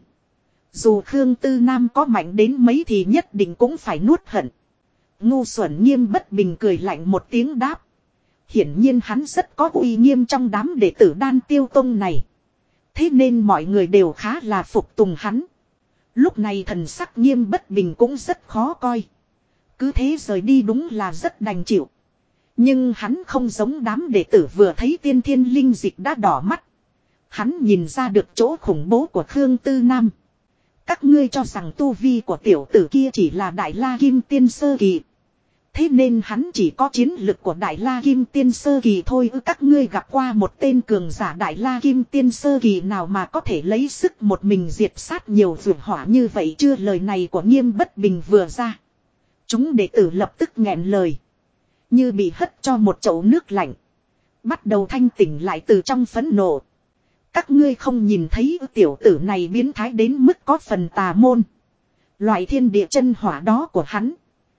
Dù Khương Tư Nam có mạnh đến mấy thì nhất định cũng phải nuốt hận. Ngu xuẩn Nghiêm Bất Bình cười lạnh một tiếng đáp. Hiển nhiên hắn rất có uy nghiêm trong đám đệ tử đan tiêu tông này. Thế nên mọi người đều khá là phục tùng hắn. Lúc này thần sắc Nghiêm Bất Bình cũng rất khó coi. Cứ thế rời đi đúng là rất đành chịu. Nhưng hắn không giống đám đệ tử vừa thấy tiên thiên linh dịch đã đỏ mắt. Hắn nhìn ra được chỗ khủng bố của Khương Tư Nam. Các ngươi cho rằng tu vi của tiểu tử kia chỉ là Đại La Kim Tiên sơ kỳ. Thế nên hắn chỉ có chiến lực của Đại La Kim Tiên sơ kỳ thôi. Các ngươi gặp qua một tên cường giả Đại La Kim Tiên sơ kỳ nào mà có thể lấy sức một mình diệt sát nhiều vượt hỏa như vậy chưa? Lời này của Nghiêm Bất Bình vừa ra. Chúng đệ tử lập tức nghẹn lời. Như bị hất cho một chậu nước lạnh. Bắt đầu thanh tỉnh lại từ trong phẫn nộ. Các ngươi không nhìn thấy tiểu tử này biến thái đến mức có phần tà môn. Loại thiên địa chân hỏa đó của hắn.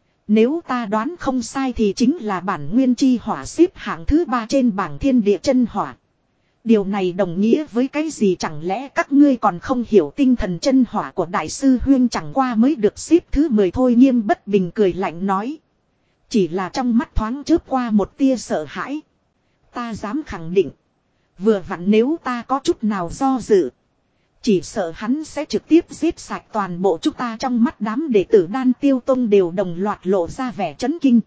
Nếu ta đoán không sai thì chính là bản nguyên chi hỏa xếp hạng thứ 3 trên bảng thiên địa chân hỏa. Điều này đồng nghĩa với cái gì? Chẳng lẽ các ngươi còn không hiểu tinh thần chân hỏa của đại sư Huyên chẳng qua mới được xếp thứ 10 thôi? Nghiêm Bất Bình cười lạnh nói. Chỉ là trong mắt thoáng chớp qua một tia sợ hãi. Ta dám khẳng định. Vừa vặn nếu ta có chút nào do dự. Chỉ sợ hắn sẽ trực tiếp giết sạch toàn bộ chúng ta. Trong mắt đám đệ tử đan tiêu tông đều đồng loạt lộ ra vẻ chấn kinh.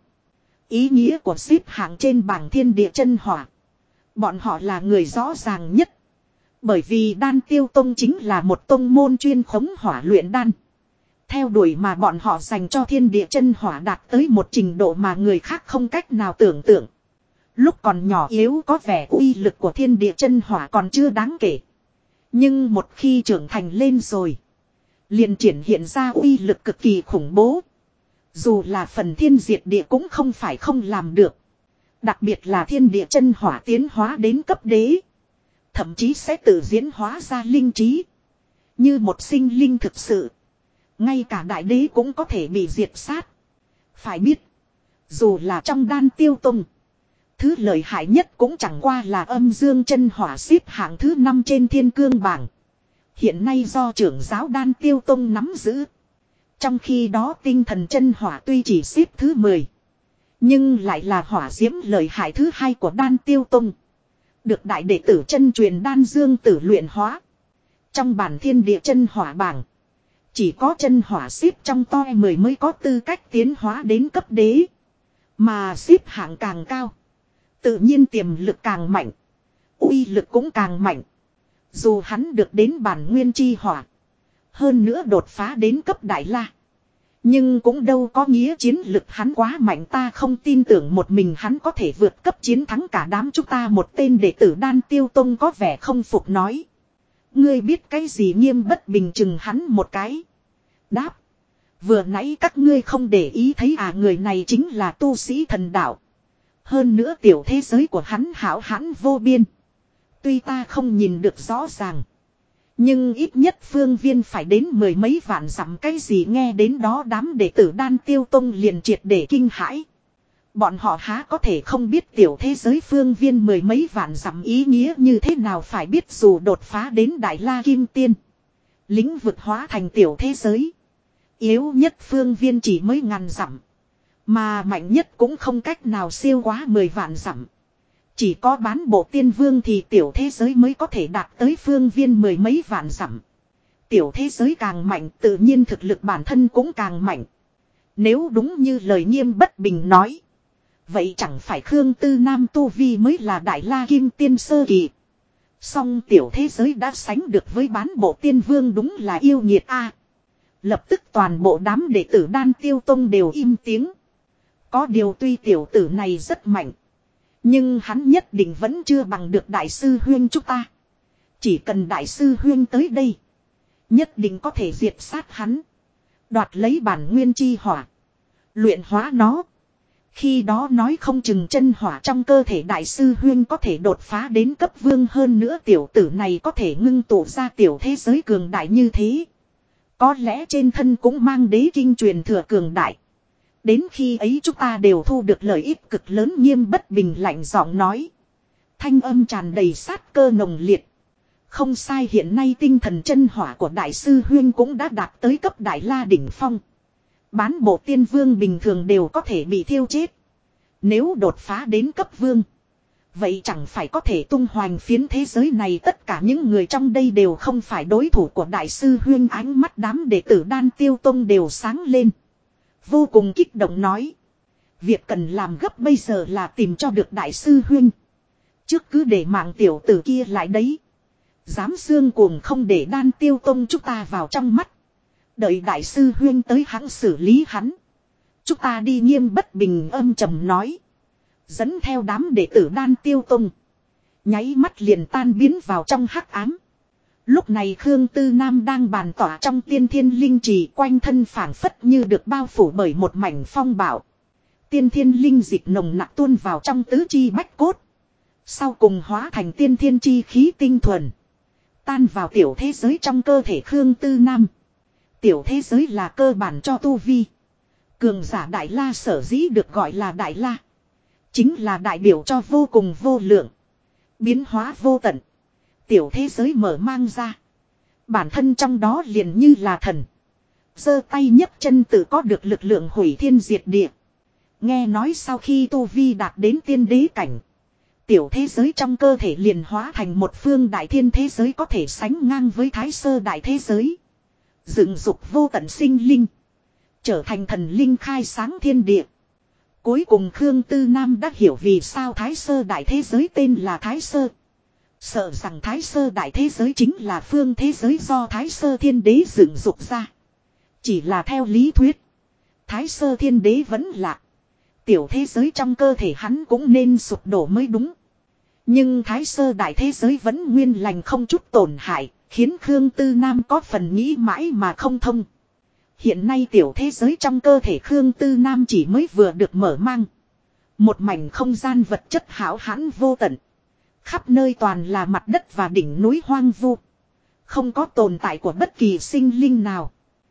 Ý nghĩa của xếp hạng trên bảng thiên địa chân hỏa. Bọn họ là người rõ ràng nhất. Bởi vì đan tiêu tông chính là một tông môn chuyên khống hỏa luyện đan. Theo đuổi mà bọn họ dành cho thiên địa chân hỏa đạt tới một trình độ mà người khác không cách nào tưởng tượng. Lúc còn nhỏ yếu có vẻ uy lực của thiên địa chân hỏa còn chưa đáng kể. Nhưng một khi trưởng thành lên rồi. Liền triển hiện ra uy lực cực kỳ khủng bố. Dù là phần thiên diệt địa cũng không phải không làm được. Đặc biệt là thiên địa chân hỏa tiến hóa đến cấp đế. Thậm chí sẽ tự diễn hóa ra linh trí. Như một sinh linh thực sự. Ngay cả đại đế cũng có thể bị diệt sát. Phải biết. Dù là trong đan tiêu tông. Thứ lợi hại nhất cũng chẳng qua là âm dương chân hỏa xếp hạng thứ 5 trên thiên cương bảng. Hiện nay do trưởng giáo đan tiêu tông nắm giữ. Trong khi đó tinh thần chân hỏa tuy chỉ xếp thứ 10. Nhưng lại là hỏa diễm lợi hại thứ 2 của đan tiêu tông. Được đại đệ tử chân truyền đan dương tử luyện hóa. Trong bản thiên địa chân hỏa bảng. Chỉ có chân hỏa xếp trong top 10 mới có tư cách tiến hóa đến cấp đế. Mà xếp hạng càng cao. Tự nhiên tiềm lực càng mạnh. Uy lực cũng càng mạnh. Dù hắn được đến bản nguyên chi hỏa. Hơn nữa đột phá đến cấp đại la. Nhưng cũng đâu có nghĩa chiến lực hắn quá mạnh. Ta không tin tưởng một mình hắn có thể vượt cấp chiến thắng cả đám chúng ta. Một tên đệ tử đan tiêu tông có vẻ không phục nói. Ngươi biết cái gì? Nghiêm Bất Bình chừng hắn một cái. Đáp. Vừa nãy các ngươi không để ý thấy à? Người này chính là tu sĩ thần đạo. Hơn nữa tiểu thế giới của hắn hảo hãn vô biên. Tuy ta không nhìn được rõ ràng. Nhưng ít nhất phương viên phải đến 10 mấy vạn dặm. Cái gì? Nghe đến đó đám đệ tử đan tiêu tông liền triệt để kinh hãi. Bọn họ há có thể không biết tiểu thế giới phương viên 10 mấy vạn dặm ý nghĩa như thế nào? Phải biết dù đột phá đến Đại La Kim Tiên. Lĩnh vực hóa thành tiểu thế giới. Yếu nhất phương viên chỉ mới ngàn dặm. Mà mạnh nhất cũng không cách nào siêu quá 10 vạn dặm. Chỉ có bán bộ tiên vương thì tiểu thế giới mới có thể đạt tới phương viên 10 mấy vạn dặm. Tiểu thế giới càng mạnh tự nhiên thực lực bản thân cũng càng mạnh. Nếu đúng như lời Nghiêm Bất Bình nói. Vậy chẳng phải Khương Tư Nam tu vi mới là Đại La Kim Tiên sơ kỳ. Song tiểu thế giới đã sánh được với bán bộ tiên vương, đúng là yêu nghiệt a. Lập tức toàn bộ đám đệ tử đan tiêu tông đều im tiếng. Có điều tuy tiểu tử này rất mạnh. Nhưng hắn nhất định vẫn chưa bằng được đại sư Huyên chúng ta. Chỉ cần đại sư Huyên tới đây. Nhất định có thể diệt sát hắn. Đoạt lấy bản nguyên chi hỏa. Luyện hóa nó. Khi đó nói không chừng chân hỏa trong cơ thể đại sư huyên có thể đột phá đến cấp vương, hơn nữa tiểu tử này có thể ngưng tụ ra tiểu thế giới cường đại như thế. Có lẽ trên thân cũng mang đế kinh truyền thừa cường đại. Đến khi ấy chúng ta đều thu được lợi ích cực lớn. Nghiêm Bất Bình lạnh giọng nói. Thanh âm tràn đầy sát cơ nồng liệt. Không sai, hiện nay tinh thần chân hỏa của đại sư huyên cũng đã đạt tới cấp đại la đỉnh phong. Bán bộ tiên vương bình thường đều có thể bị thiêu chết. Nếu đột phá đến cấp vương, vậy chẳng phải có thể tung hoành phiến thế giới này. Tất cả những người trong đây đều không phải đối thủ của đại sư huyên. Ánh mắt đám đệ tử Đan Tiêu Tông đều sáng lên. Vô cùng kích động nói. Việc cần làm gấp bây giờ là tìm cho được đại sư huyên. Trước cứ để mạng tiểu tử kia lại đấy. Dám xương cuồng không để Đan Tiêu Tông chúng ta vào trong mắt. Đợi đại sư huyên tới hãng xử lý hắn. Chúng ta đi. Nghiêm Bất Bình âm trầm nói. Dẫn theo đám đệ tử Đan Tiêu Tông. Nháy mắt liền tan biến vào trong hắc ám. Lúc này Khương Tư Nam đang bàn tỏa trong tiên thiên linh trì, quanh thân phảng phất như được bao phủ bởi một mảnh phong bạo. Tiên thiên linh dịch nồng nặc tuôn vào trong tứ chi bách cốt. Sau cùng hóa thành tiên thiên chi khí tinh thuần. Tan vào tiểu thế giới trong cơ thể Khương Tư Nam. Tiểu thế giới là cơ bản cho tu vi. Cường giả Đại La sở dĩ được gọi là Đại La. Chính là đại biểu cho vô cùng vô lượng. Biến hóa vô tận. Tiểu thế giới mở mang ra. Bản thân trong đó liền như là thần. Giơ tay nhấc chân tự có được lực lượng hủy thiên diệt địa. Nghe nói sau khi tu vi đạt đến tiên đế cảnh, tiểu thế giới trong cơ thể liền hóa thành một phương đại thiên thế giới, có thể sánh ngang với Thái Sơ đại thế giới. Dựng dục vô tận sinh linh. Trở thành thần linh khai sáng thiên địa. Cuối cùng Khương Tư Nam đã hiểu vì sao Thái Sơ đại thế giới tên là Thái Sơ. Sợ rằng Thái Sơ đại thế giới chính là phương thế giới do Thái Sơ thiên đế dựng dục ra. Chỉ là theo lý thuyết, Thái Sơ thiên đế vẫn lạc, tiểu thế giới trong cơ thể hắn cũng nên sụp đổ mới đúng. Nhưng Thái Sơ đại thế giới vẫn nguyên lành không chút tổn hại, khiến Khương Tư Nam có phần nghĩ mãi mà không thông. Hiện nay tiểu thế giới trong cơ thể Khương Tư Nam chỉ mới vừa được mở mang. Một mảnh không gian vật chất hão hãn vô tận. Khắp nơi toàn là mặt đất và đỉnh núi hoang vu. Không có tồn tại của bất kỳ sinh linh nào.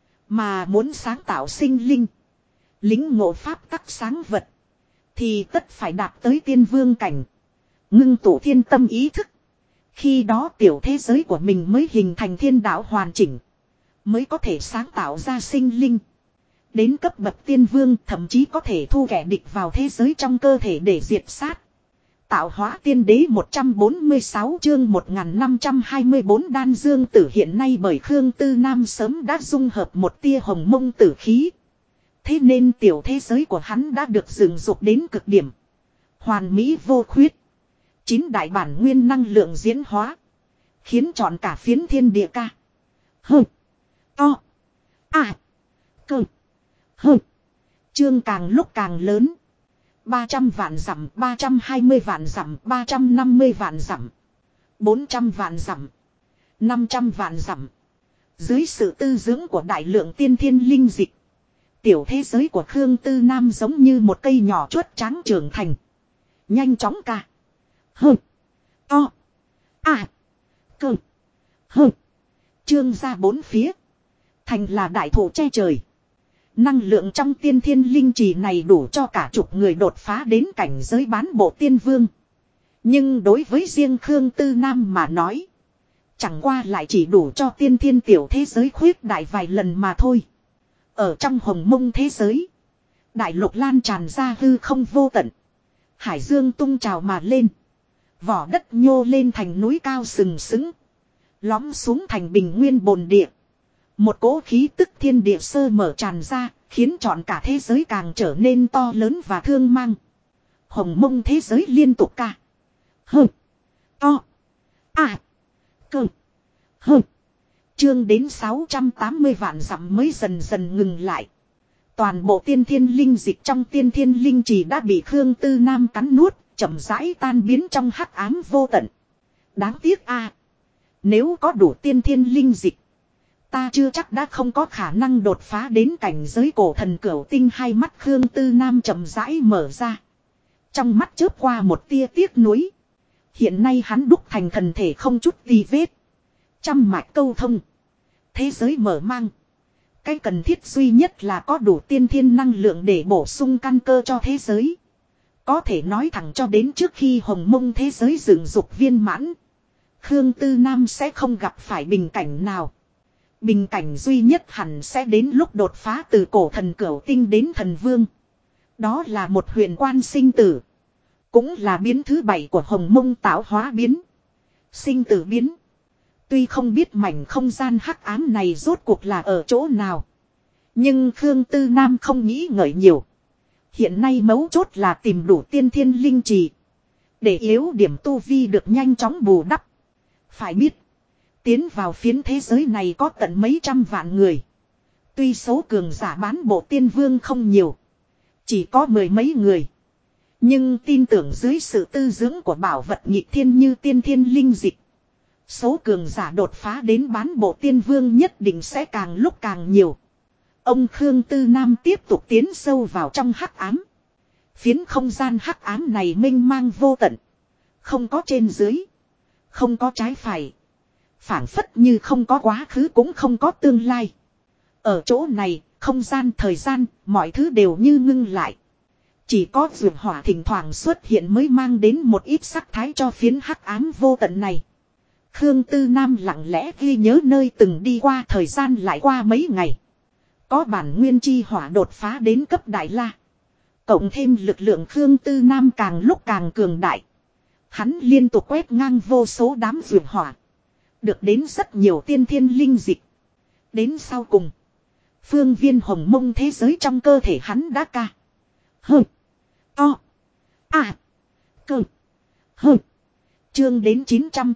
Mà muốn sáng tạo sinh linh, lính ngộ pháp tắc sáng vật, thì tất phải đạt tới tiên vương cảnh. Ngưng tụ thiên tâm ý thức. Khi đó tiểu thế giới của mình mới hình thành thiên đạo hoàn chỉnh. Mới có thể sáng tạo ra sinh linh. Đến cấp bậc tiên vương thậm chí có thể thu kẻ địch vào thế giới trong cơ thể để diệt sát. Tạo hóa tiên đế 146 chương 1524 đan dương tử hiện nay bởi Khương Tư Nam sớm đã dung hợp một tia hồng mông tử khí. Thế nên tiểu thế giới của hắn đã được dựng dục đến cực điểm. Hoàn mỹ vô khuyết. 9 đại bản nguyên năng lượng diễn hóa. Khiến trọn cả phiến thiên địa ca. Hơ. To. À. Cơ. Hơ. Chương càng lúc càng lớn. 300 vạn dặm, 320 vạn dặm, 350 vạn dặm, 400 vạn dặm, 500 vạn dặm. Dưới sự tư dưỡng của đại lượng tiên thiên linh dịch, tiểu thế giới của Khương Tư Nam giống như một cây nhỏ chuốt tráng trưởng thành. Nhanh chóng ca. Hơ. To. À. Cơ. Hơ. Trương ra bốn phía. Thành là đại thụ che trời. Năng lượng trong tiên thiên linh trì này đủ cho cả chục người đột phá đến cảnh giới bán bộ tiên vương. Nhưng đối với riêng Khương Tư Nam mà nói, chẳng qua lại chỉ đủ cho tiên thiên tiểu thế giới khuyết đại vài lần mà thôi. Ở trong hồng mông thế giới, đại lục lan tràn ra hư không vô tận. Hải dương tung trào mà lên. Vỏ đất nhô lên thành núi cao sừng sững. Lõm xuống thành bình nguyên bồn địa. Một cỗ khí tức thiên địa sơ mở tràn ra, khiến trọn cả thế giới càng trở nên to lớn và thương mang. Hồng mông thế giới liên tục ca. Hơ. To. À. Cơ. Hơ. Chương đến 680 vạn dặm mới dần dần ngừng lại. Toàn bộ tiên thiên linh dịch trong tiên thiên linh trì đã bị Khương Tư Nam cắn nuốt, chậm rãi tan biến trong hắc ám vô tận. Đáng tiếc a, nếu có đủ tiên thiên linh dịch, Ta chưa chắc đã không có khả năng đột phá đến cảnh giới cổ thần cửu tinh. Hai mắt Khương Tư Nam chậm rãi mở ra. Trong mắt chớp qua một tia tiếc nuối. Hiện nay hắn đúc thành thần thể không chút tì vết. Trăm mạch câu thông. Thế giới mở mang. Cái cần thiết duy nhất là có đủ tiên thiên năng lượng để bổ sung căn cơ cho thế giới. Có thể nói thẳng cho đến trước khi hồng mông thế giới dựng dục viên mãn. Khương Tư Nam sẽ không gặp phải bình cảnh nào. Bình cảnh duy nhất hẳn sẽ đến lúc đột phá từ cổ thần cửu tinh đến thần vương. Đó là một huyền quan sinh tử. Cũng là biến thứ 7 của hồng mông tạo hóa biến. Sinh tử biến. Tuy không biết mảnh không gian hắc ám này rốt cuộc là ở chỗ nào. Nhưng Khương Tư Nam không nghĩ ngợi nhiều. Hiện nay mấu chốt là tìm đủ tiên thiên linh trì. Để yếu điểm tu vi được nhanh chóng bù đắp. Phải biết. Tiến vào phiến thế giới này có tận mấy trăm vạn người. Tuy số cường giả bán bộ tiên vương không nhiều. Chỉ có 10 mấy người. Nhưng tin tưởng dưới sự tư dưỡng của bảo vật nhị thiên như tiên thiên linh dịch. Số cường giả đột phá đến bán bộ tiên vương nhất định sẽ càng lúc càng nhiều. Ông Khương Tư Nam tiếp tục tiến sâu vào trong hắc ám. Phiến không gian hắc ám này mênh mang vô tận. Không có trên dưới. Không có trái phải. Phảng phất như không có quá khứ cũng không có tương lai. Ở chỗ này, không gian thời gian, mọi thứ đều như ngưng lại. Chỉ có vượt hỏa thỉnh thoảng xuất hiện mới mang đến một ít sắc thái cho phiến hắc ám vô tận này. Khương Tư Nam lặng lẽ ghi nhớ nơi từng đi qua thời gian lại qua mấy ngày. Có bản nguyên chi hỏa đột phá đến cấp đại la. Cộng thêm lực lượng Khương Tư Nam càng lúc càng cường đại. Hắn liên tục quét ngang vô số đám vượt hỏa. Được đến rất nhiều tiên thiên linh dịch. Đến sau cùng. Phương viên hồng mông thế giới trong cơ thể hắn đã ca. Hơ. To. À. Cơ. Hơ. Chương đến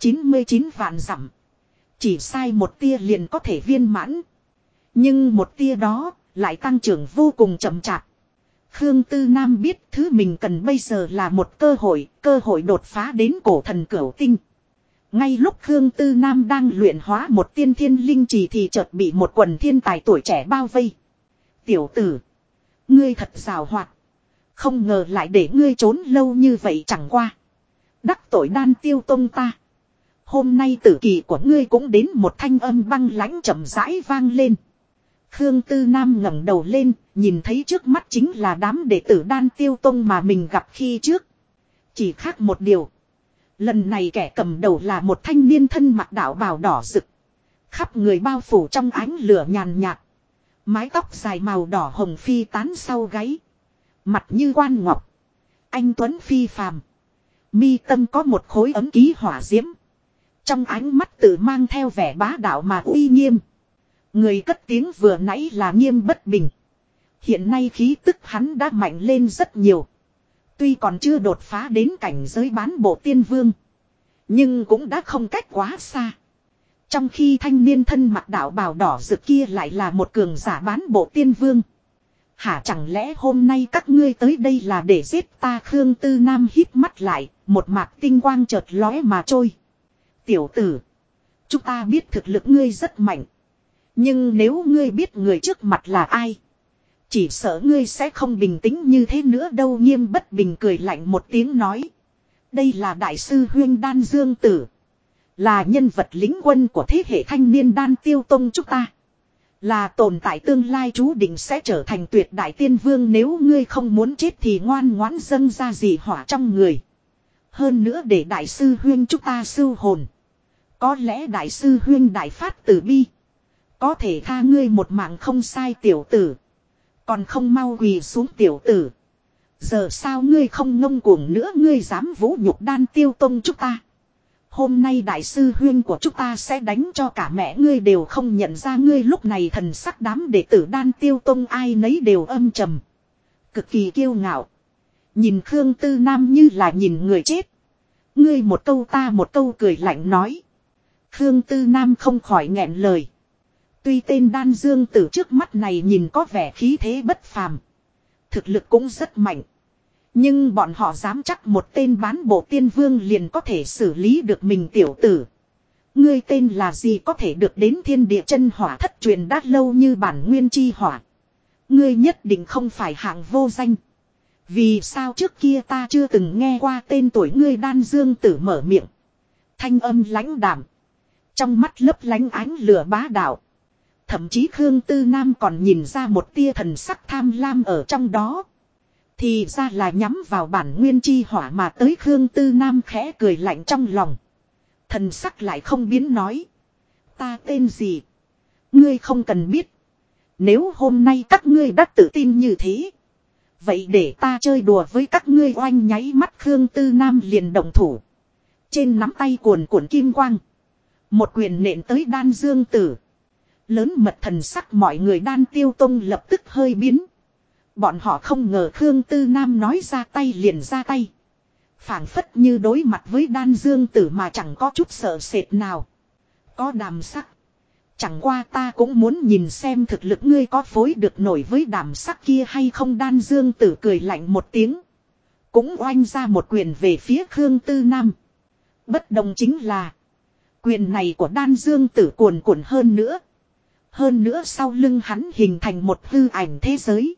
999 vạn dặm. Chỉ sai một tia liền có thể viên mãn. Nhưng một tia đó lại tăng trưởng vô cùng chậm chạp. Khương Tư Nam biết thứ mình cần bây giờ là một cơ hội đột phá đến cổ thần cửu tinh. Ngay lúc Khương Tư Nam đang luyện hóa một tiên thiên linh trì thì chợt bị một quần thiên tài tuổi trẻ bao vây. Tiểu tử, ngươi thật giàu hoạt. Không ngờ lại để ngươi trốn lâu như vậy chẳng qua. Đắc tội Đan Tiêu Tông ta. Hôm nay tử kỳ của ngươi cũng đến. Một thanh âm băng lãnh chậm rãi vang lên. Khương Tư Nam ngẩng đầu lên, nhìn thấy trước mắt chính là đám đệ tử Đan Tiêu Tông mà mình gặp khi trước. Chỉ khác một điều. Lần này kẻ cầm đầu là một thanh niên thân mặc đạo bào đỏ rực. Khắp người bao phủ trong ánh lửa nhàn nhạt. Mái tóc dài màu đỏ hồng phi tán sau gáy. Mặt như quan ngọc. Anh tuấn phi phàm. Mi tâm có một khối ấm ký hỏa diễm. Trong ánh mắt tự mang theo vẻ bá đạo mà uy nghiêm. Người cất tiếng vừa nãy là Nghiêm Bất Bình. Hiện nay khí tức hắn đã mạnh lên rất nhiều. Tuy còn chưa đột phá đến cảnh giới bán bộ tiên vương. Nhưng cũng đã không cách quá xa. Trong khi thanh niên thân mặc đạo bào đỏ rực kia lại là một cường giả bán bộ tiên vương. Hả, chẳng lẽ hôm nay các ngươi tới đây là để giết ta? Khương Tư Nam hít mắt lại, một mạc tinh quang chợt lóe mà trôi. Tiểu tử, chúng ta biết thực lực ngươi rất mạnh. Nhưng nếu ngươi biết người trước mặt là ai, chỉ sợ ngươi sẽ không bình tĩnh như thế nữa đâu. Nghiêm Bất Bình cười lạnh một tiếng nói. Đây là đại sư huyên Đan Dương Tử. Là nhân vật lính quân của thế hệ thanh niên Đan Tiêu Tông chúng ta. Là tồn tại tương lai chú định sẽ trở thành tuyệt đại tiên vương. Nếu ngươi không muốn chết thì ngoan ngoãn dâng ra dị hỏa trong người. Hơn nữa để đại sư huyên chúng ta sưu hồn. Có lẽ đại sư huyên đại phát tử bi. Có thể tha ngươi một mạng không sai tiểu tử. Còn không mau quỳ xuống tiểu tử. Giờ sao ngươi không ngông cuồng nữa, ngươi dám vũ nhục Đan Tiêu Tông chúng ta. Hôm nay đại sư huyên của chúng ta sẽ đánh cho cả mẹ ngươi đều không nhận ra ngươi. Lúc này thần sắc đám đệ tử Đan Tiêu Tông ai nấy đều âm trầm. Cực kỳ kiêu ngạo. Nhìn Khương Tư Nam như là nhìn người chết. Ngươi một câu ta một câu cười lạnh nói. Khương Tư Nam không khỏi nghẹn lời. Tuy tên Đan Dương Tử trước mắt này nhìn có vẻ khí thế bất phàm. Thực lực cũng rất mạnh. Nhưng bọn họ dám chắc một tên bán bộ tiên vương liền có thể xử lý được mình tiểu tử. Ngươi tên là gì có thể được đến thiên địa chân hỏa thất truyền đã lâu như bản nguyên chi hỏa. Ngươi nhất định không phải hạng vô danh. Vì sao trước kia ta chưa từng nghe qua tên tuổi ngươi? Đan Dương Tử mở miệng. Thanh âm lãnh đạm. Trong mắt lấp lánh ánh lửa bá đạo. Thậm chí Khương Tư Nam còn nhìn ra một tia thần sắc tham lam ở trong đó. Thì ra là nhắm vào bản nguyên chi hỏa mà tới. Khương Tư Nam khẽ cười lạnh trong lòng. Thần sắc lại không biến nói. Ta tên gì? Ngươi không cần biết. Nếu hôm nay các ngươi đã tự tin như thế. Vậy để ta chơi đùa với các ngươi. Oanh nháy mắt Khương Tư Nam liền động thủ. Trên nắm tay cuồn cuộn kim quang. Một quyền nện tới Đan Dương Tử. Lớn mật thần sắc mọi người Đan Tiêu Tông lập tức hơi biến. Bọn họ không ngờ Khương Tư Nam nói ra tay liền ra tay. Phảng phất như đối mặt với Đan Dương Tử mà chẳng có chút sợ sệt nào. Có đàm sắc. Chẳng qua ta cũng muốn nhìn xem thực lực ngươi có phối được nổi với đàm sắc kia hay không. Đan Dương Tử cười lạnh một tiếng. Cũng oanh ra một quyền về phía Khương Tư Nam. Bất đồng chính là. Quyền này của Đan Dương Tử cuồn cuộn hơn nữa. Hơn nữa sau lưng hắn hình thành một hư ảnh thế giới.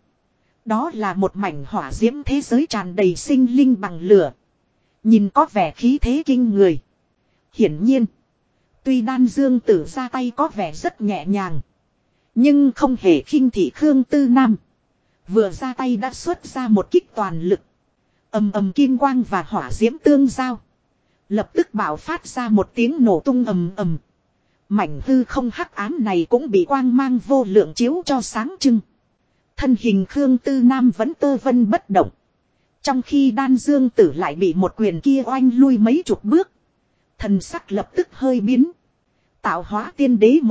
Đó là một mảnh hỏa diễm thế giới tràn đầy sinh linh bằng lửa. Nhìn có vẻ khí thế kinh người. Hiển nhiên. Tuy Đan Dương Tử ra tay có vẻ rất nhẹ nhàng. Nhưng không hề khinh thị Khương Tư Nam. Vừa ra tay đã xuất ra một kích toàn lực. Ầm ầm kim quang và hỏa diễm tương giao. Lập tức bạo phát ra một tiếng nổ tung ầm ầm. Mảnh hư không hắc ám này cũng bị quang mang vô lượng chiếu cho sáng trưng. Thân hình Khương Tư Nam vẫn tơ vân bất động. Trong khi Đan Dương Tử lại bị một quyền kia oanh lui mấy chục bước. Thần sắc lập tức hơi biến. Tạo hóa tiên đế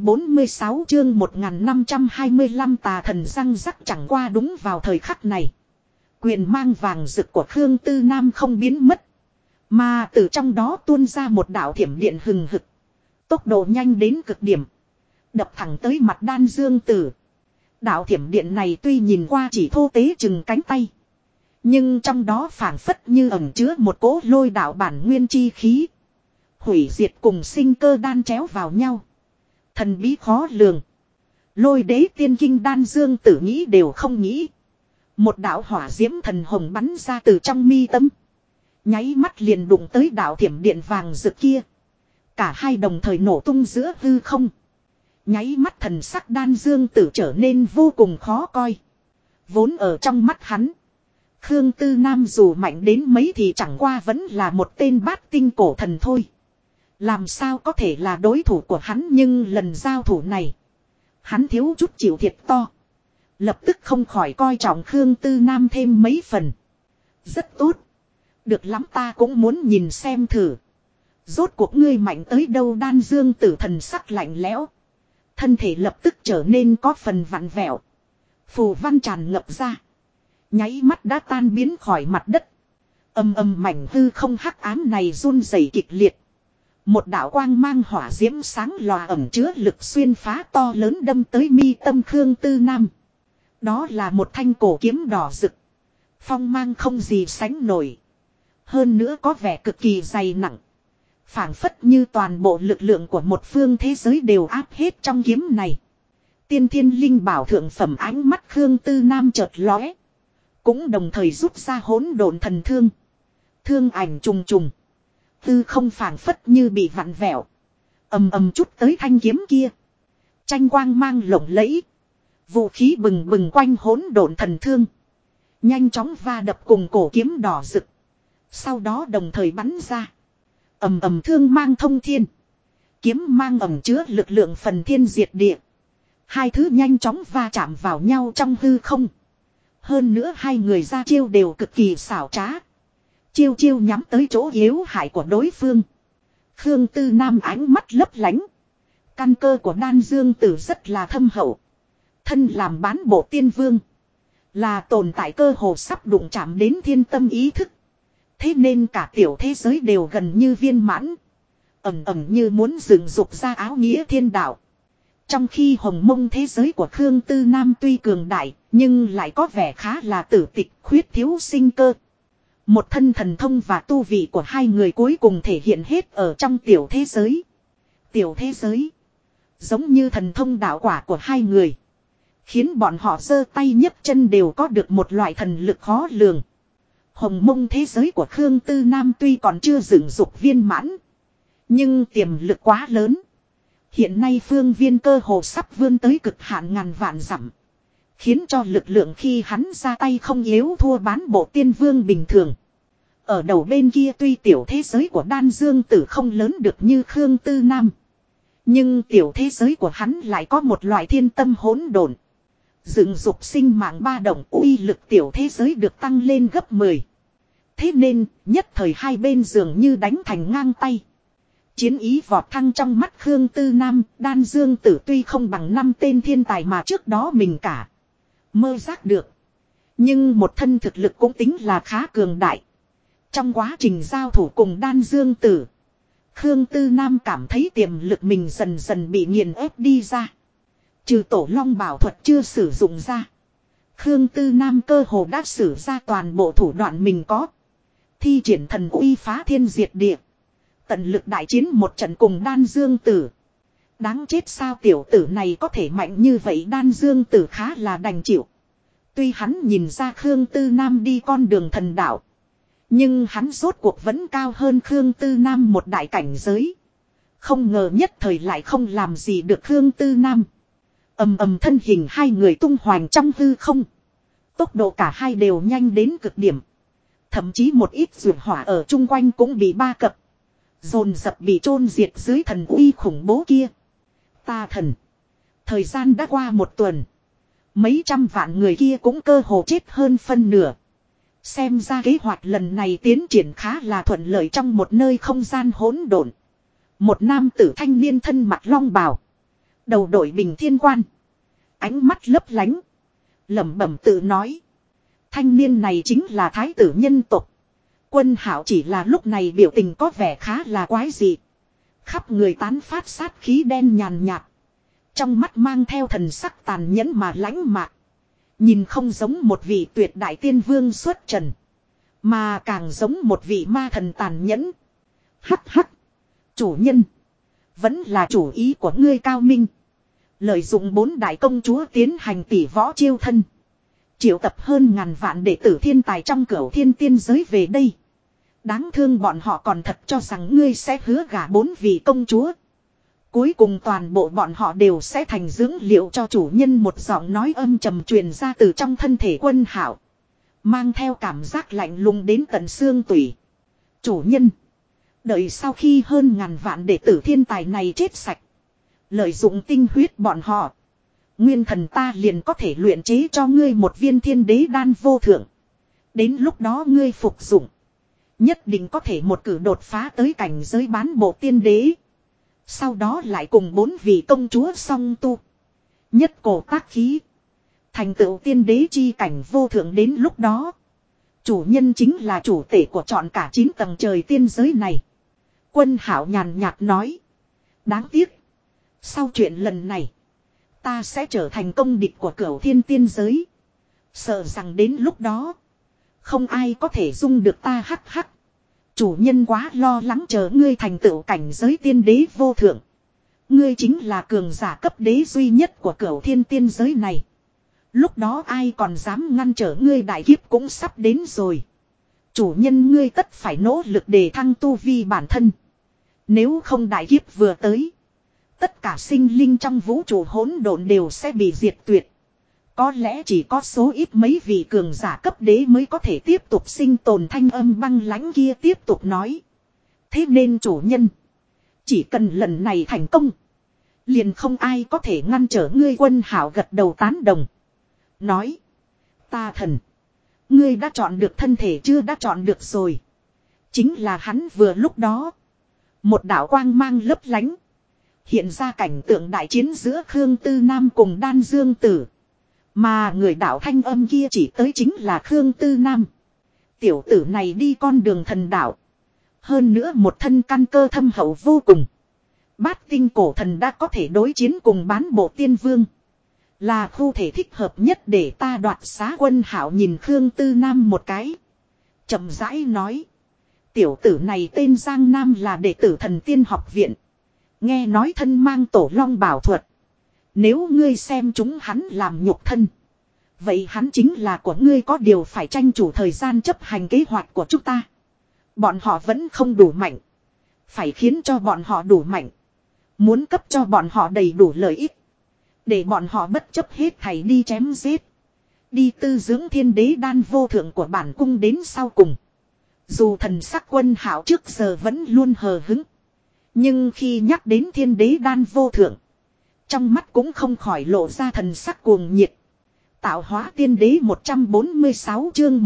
146 chương 1525 tà thần răng rắc chẳng qua đúng vào thời khắc này. Quyền mang vàng rực của Khương Tư Nam không biến mất. Mà từ trong đó tuôn ra một đạo thiểm điện hừng hực. Tốc độ nhanh đến cực điểm. Đập thẳng tới mặt Đan Dương Tử. Đạo thiểm điện này tuy nhìn qua chỉ thô tế chừng cánh tay. Nhưng trong đó phảng phất như ẩn chứa một cỗ lôi đạo bản nguyên chi khí. Hủy diệt cùng sinh cơ đan chéo vào nhau. Thần bí khó lường. Lôi đế tiên kinh Đan Dương Tử nghĩ đều không nghĩ. Một đạo hỏa diễm thần hồng bắn ra từ trong mi tâm. Nháy mắt liền đụng tới đạo thiểm điện vàng rực kia. Cả hai đồng thời nổ tung giữa hư không. Nháy mắt thần sắc Đan Dương Tử trở nên vô cùng khó coi. Vốn ở trong mắt hắn. Khương Tư Nam dù mạnh đến mấy thì chẳng qua vẫn là một tên bát tinh cổ thần thôi. Làm sao có thể là đối thủ của hắn, nhưng lần giao thủ này. Hắn thiếu chút chịu thiệt to. Lập tức không khỏi coi trọng Khương Tư Nam thêm mấy phần. Rất tốt. Được lắm, ta cũng muốn nhìn xem thử. Rốt cuộc ngươi mạnh tới đâu? Đan Dương Tử thần sắc lạnh lẽo. Thân thể lập tức trở nên có phần vặn vẹo. Phù văn tràn ngập ra. Nháy mắt đã tan biến khỏi mặt đất. Ầm ầm mảnh hư không hắc ám này run rẩy kịch liệt. Một đạo quang mang hỏa diễm sáng lòa ẩm chứa lực xuyên phá to lớn đâm tới mi tâm Khương Tư Nam. Đó là một thanh cổ kiếm đỏ rực. Phong mang không gì sánh nổi. Hơn nữa có vẻ cực kỳ dày nặng. Phảng phất như toàn bộ lực lượng của một phương thế giới đều áp hết trong kiếm này. Tiên thiên linh bảo thượng phẩm ánh mắt Khương Tư Nam chợt lóe. Cũng đồng thời rút ra hỗn độn thần thương. Thương ảnh trùng trùng. Tư không phảng phất như bị vặn vẹo. Ầm ầm chút tới thanh kiếm kia. Tranh quang mang lộng lẫy. Vũ khí bừng bừng quanh hỗn độn thần thương. Nhanh chóng va đập cùng cổ kiếm đỏ rực. Sau đó đồng thời bắn ra. Ầm ầm thương mang thông thiên. Kiếm mang ẩm chứa lực lượng phần thiên diệt địa. Hai thứ nhanh chóng va chạm vào nhau trong hư không. Hơn nữa hai người ra chiêu đều cực kỳ xảo trá. Chiêu chiêu nhắm tới chỗ yếu hại của đối phương. Khương Tư Nam ánh mắt lấp lánh. Căn cơ của Đan Dương Tử rất là thâm hậu. Thân làm bán bộ tiên vương. Là tồn tại cơ hồ sắp đụng chạm đến thiên tâm ý thức. Thế nên cả tiểu thế giới đều gần như viên mãn. Ẩm ẩm như muốn dựng dục ra áo nghĩa thiên đạo. Trong khi hồng mông thế giới của Khương Tư Nam tuy cường đại, nhưng lại có vẻ khá là tử tịch, khuyết thiếu sinh cơ. Một thân thần thông và tu vị của hai người cuối cùng thể hiện hết ở trong tiểu thế giới. Tiểu thế giới. Giống như thần thông đạo quả của hai người. Khiến bọn họ giơ tay nhấc chân đều có được một loại thần lực khó lường. Hồng mông thế giới của Khương Tư Nam tuy còn chưa dựng dục viên mãn. Nhưng tiềm lực quá lớn. Hiện nay phương viên cơ hồ sắp vươn tới cực hạn ngàn vạn dặm. Khiến cho lực lượng khi hắn ra tay không yếu thua bán bộ tiên vương bình thường. Ở đầu bên kia tuy tiểu thế giới của Đan Dương Tử không lớn được như Khương Tư Nam. Nhưng tiểu thế giới của hắn lại có một loại thiên tâm hỗn độn. Dựng dục sinh mạng ba động uy lực tiểu thế giới được tăng lên gấp 10. Thế nên, nhất thời hai bên dường như đánh thành ngang tay. Chiến ý vọt thăng trong mắt Khương Tư Nam, Đan Dương Tử tuy không bằng 5 tên thiên tài mà trước đó mình cả. Mơ giác được. Nhưng một thân thực lực cũng tính là khá cường đại. Trong quá trình giao thủ cùng Đan Dương Tử, Khương Tư Nam cảm thấy tiềm lực mình dần dần bị nghiền ép đi ra. Trừ tổ long bảo thuật chưa sử dụng ra. Khương Tư Nam cơ hồ đã sử ra toàn bộ thủ đoạn mình có. Thi triển thần uy phá thiên diệt địa. Tận lực đại chiến một trận cùng Đan Dương Tử. Đáng chết sao tiểu tử này có thể mạnh như vậy, Đan Dương Tử khá là đành chịu. Tuy hắn nhìn ra Khương Tư Nam đi con đường thần đạo. Nhưng hắn rốt cuộc vẫn cao hơn Khương Tư Nam một đại cảnh giới. Không ngờ nhất thời lại không làm gì được Khương Tư Nam. Ầm ầm thân hình hai người tung hoành trong hư không. Tốc độ cả hai đều nhanh đến cực điểm. Thậm chí một ít dược hỏa ở chung quanh cũng bị ba cập. Dồn dập bị chôn diệt dưới thần uy khủng bố kia. Ta thần. Thời gian đã qua một tuần. Mấy trăm vạn người kia cũng cơ hồ chết hơn phân nửa. Xem ra kế hoạch lần này tiến triển khá là thuận lợi. Trong một nơi không gian hỗn độn. Một nam tử thanh niên thân mặc long bào. Đầu đội bình thiên quan. Ánh mắt lấp lánh. Lẩm bẩm tự nói. Thanh niên này chính là thái tử nhân tộc. Quân Hạo chỉ là lúc này biểu tình có vẻ khá là quái dị. Khắp người tán phát sát khí đen nhàn nhạt. Trong mắt mang theo thần sắc tàn nhẫn mà lãnh mạc. Nhìn không giống một vị tuyệt đại tiên vương xuất trần. Mà càng giống một vị ma thần tàn nhẫn. Hắc hắc. Chủ nhân. Vẫn là chủ ý của ngươi cao minh. Lợi dụng 4 đại công chúa tiến hành tỷ võ chiêu thân. Triệu tập hơn ngàn vạn đệ tử thiên tài trong cửu thiên tiên giới về đây. Đáng thương bọn họ còn thật cho rằng ngươi sẽ hứa gả 4 vị công chúa. Cuối cùng toàn bộ bọn họ đều sẽ thành dưỡng liệu cho chủ nhân. Một giọng nói âm trầm truyền ra từ trong thân thể Quân Hạo. Mang theo cảm giác lạnh lùng đến tận xương tủy. Chủ nhân. Đợi sau khi hơn ngàn vạn đệ tử thiên tài này chết sạch. Lợi dụng tinh huyết bọn họ. Nguyên thần ta liền có thể luyện chế cho ngươi một viên thiên đế đan vô thượng. Đến lúc đó ngươi phục dụng. Nhất định có thể một cử đột phá tới cảnh giới bán bộ tiên đế. Sau đó lại cùng 4 vị công chúa song tu. Nhất cổ tác khí. Thành tựu tiên đế chi cảnh vô thượng, đến lúc đó. Chủ nhân chính là chủ tể của trọn cả 9 tầng trời tiên giới này. Quân Hạo nhàn nhạt nói. Đáng tiếc. Sau chuyện lần này. Ta sẽ trở thành công địch của cửu thiên tiên giới. Sợ rằng đến lúc đó. Không ai có thể dung được ta. Hắc hắc. Chủ nhân quá lo lắng, chờ ngươi thành tựu cảnh giới tiên đế vô thượng. Ngươi chính là cường giả cấp đế duy nhất của cửu thiên tiên giới này. Lúc đó ai còn dám ngăn trở ngươi, đại kiếp cũng sắp đến rồi. Chủ nhân ngươi tất phải nỗ lực để thăng tu vi bản thân. Nếu không đại kiếp vừa tới. Tất cả sinh linh trong vũ trụ hỗn độn đều sẽ bị diệt tuyệt. Có lẽ chỉ có số ít mấy vị cường giả cấp đế mới có thể tiếp tục sinh tồn. Thanh âm băng lãnh kia tiếp tục nói. Thế nên chủ nhân. Chỉ cần lần này thành công. Liền không ai có thể ngăn trở ngươi. Quân Hạo gật đầu tán đồng. Nói. Ta thần. Ngươi đã chọn được thân thể chưa? Đã chọn được rồi. Chính là hắn vừa lúc đó. Một đạo quang mang lấp lánh. Hiện ra cảnh tượng đại chiến giữa Khương Tư Nam cùng Đan Dương Tử. Mà người đạo thanh âm kia chỉ tới chính là Khương Tư Nam. Tiểu tử này đi con đường thần đạo. Hơn nữa một thân căn cơ thâm hậu vô cùng. Bát tinh cổ thần đã có thể đối chiến cùng bán bộ tiên vương. Là khu thể thích hợp nhất để ta đoạt xá. Quân Hạo nhìn Khương Tư Nam một cái. Chậm rãi nói. Tiểu tử này tên Giang Nam, là đệ tử Thần Tiên học viện. Nghe nói thân mang tổ long bảo thuật. Nếu ngươi xem chúng hắn làm nhục thân. Vậy hắn chính là của ngươi, có điều phải tranh thủ thời gian chấp hành kế hoạch của chúng ta. Bọn họ vẫn không đủ mạnh. Phải khiến cho bọn họ đủ mạnh. Muốn cấp cho bọn họ đầy đủ lợi ích. Để bọn họ bất chấp hết thảy đi chém giết. Đi tư dưỡng thiên đế đan vô thượng của bản cung đến sau cùng. Dù thần sắc Quân Hạo trước giờ vẫn luôn hờ hứng. Nhưng khi nhắc đến thiên đế đan vô thượng. Trong mắt cũng không khỏi lộ ra thần sắc cuồng nhiệt. Tạo hóa tiên đế 146 chương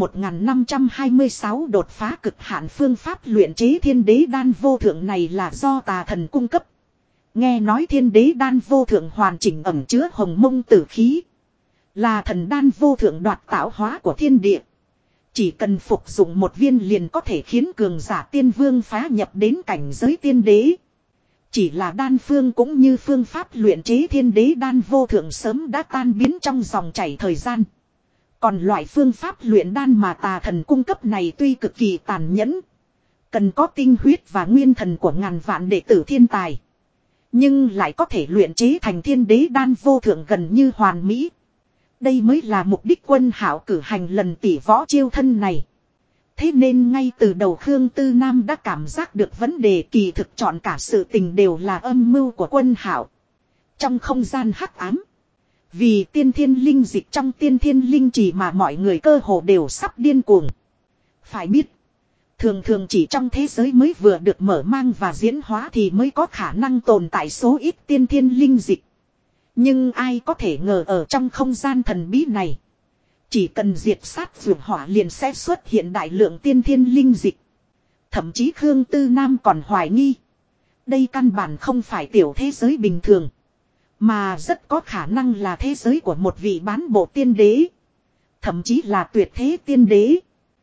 1526 đột phá cực hạn phương pháp luyện chế thiên đế đan vô thượng này là do tà thần cung cấp. Nghe nói thiên đế đan vô thượng hoàn chỉnh ẩn chứa hồng mông tử khí. Là thần đan vô thượng đoạt tạo hóa của thiên địa. Chỉ cần phục dụng một viên liền có thể khiến cường giả tiên vương phá nhập đến cảnh giới tiên đế. Chỉ là đan phương cũng như phương pháp luyện chế thiên đế đan vô thượng sớm đã tan biến trong dòng chảy thời gian. Còn loại phương pháp luyện đan mà tà thần cung cấp này tuy cực kỳ tàn nhẫn. Cần có tinh huyết và nguyên thần của ngàn vạn đệ tử thiên tài. Nhưng lại có thể luyện chế thành thiên đế đan vô thượng gần như hoàn mỹ. Đây mới là mục đích Quân Hạo cử hành lần tỷ võ chiêu thân này. Thế nên ngay từ đầu Khương Tư Nam đã cảm giác được vấn đề, kỳ thực chọn cả sự tình đều là âm mưu của Quân Hạo. Trong không gian hắc ám. Vì tiên thiên linh dịch trong tiên thiên linh trì mà mọi người cơ hồ đều sắp điên cuồng. Phải biết. Thường thường chỉ trong thế giới mới vừa được mở mang và diễn hóa thì mới có khả năng tồn tại số ít tiên thiên linh dịch. Nhưng ai có thể ngờ ở trong không gian thần bí này. Chỉ cần diệt sát vượt hỏa liền sẽ xuất hiện đại lượng tiên thiên linh dịch. Thậm chí Khương Tư Nam còn hoài nghi. Đây căn bản không phải tiểu thế giới bình thường. Mà rất có khả năng là thế giới của một vị bán bộ tiên đế. Thậm chí là tuyệt thế tiên đế.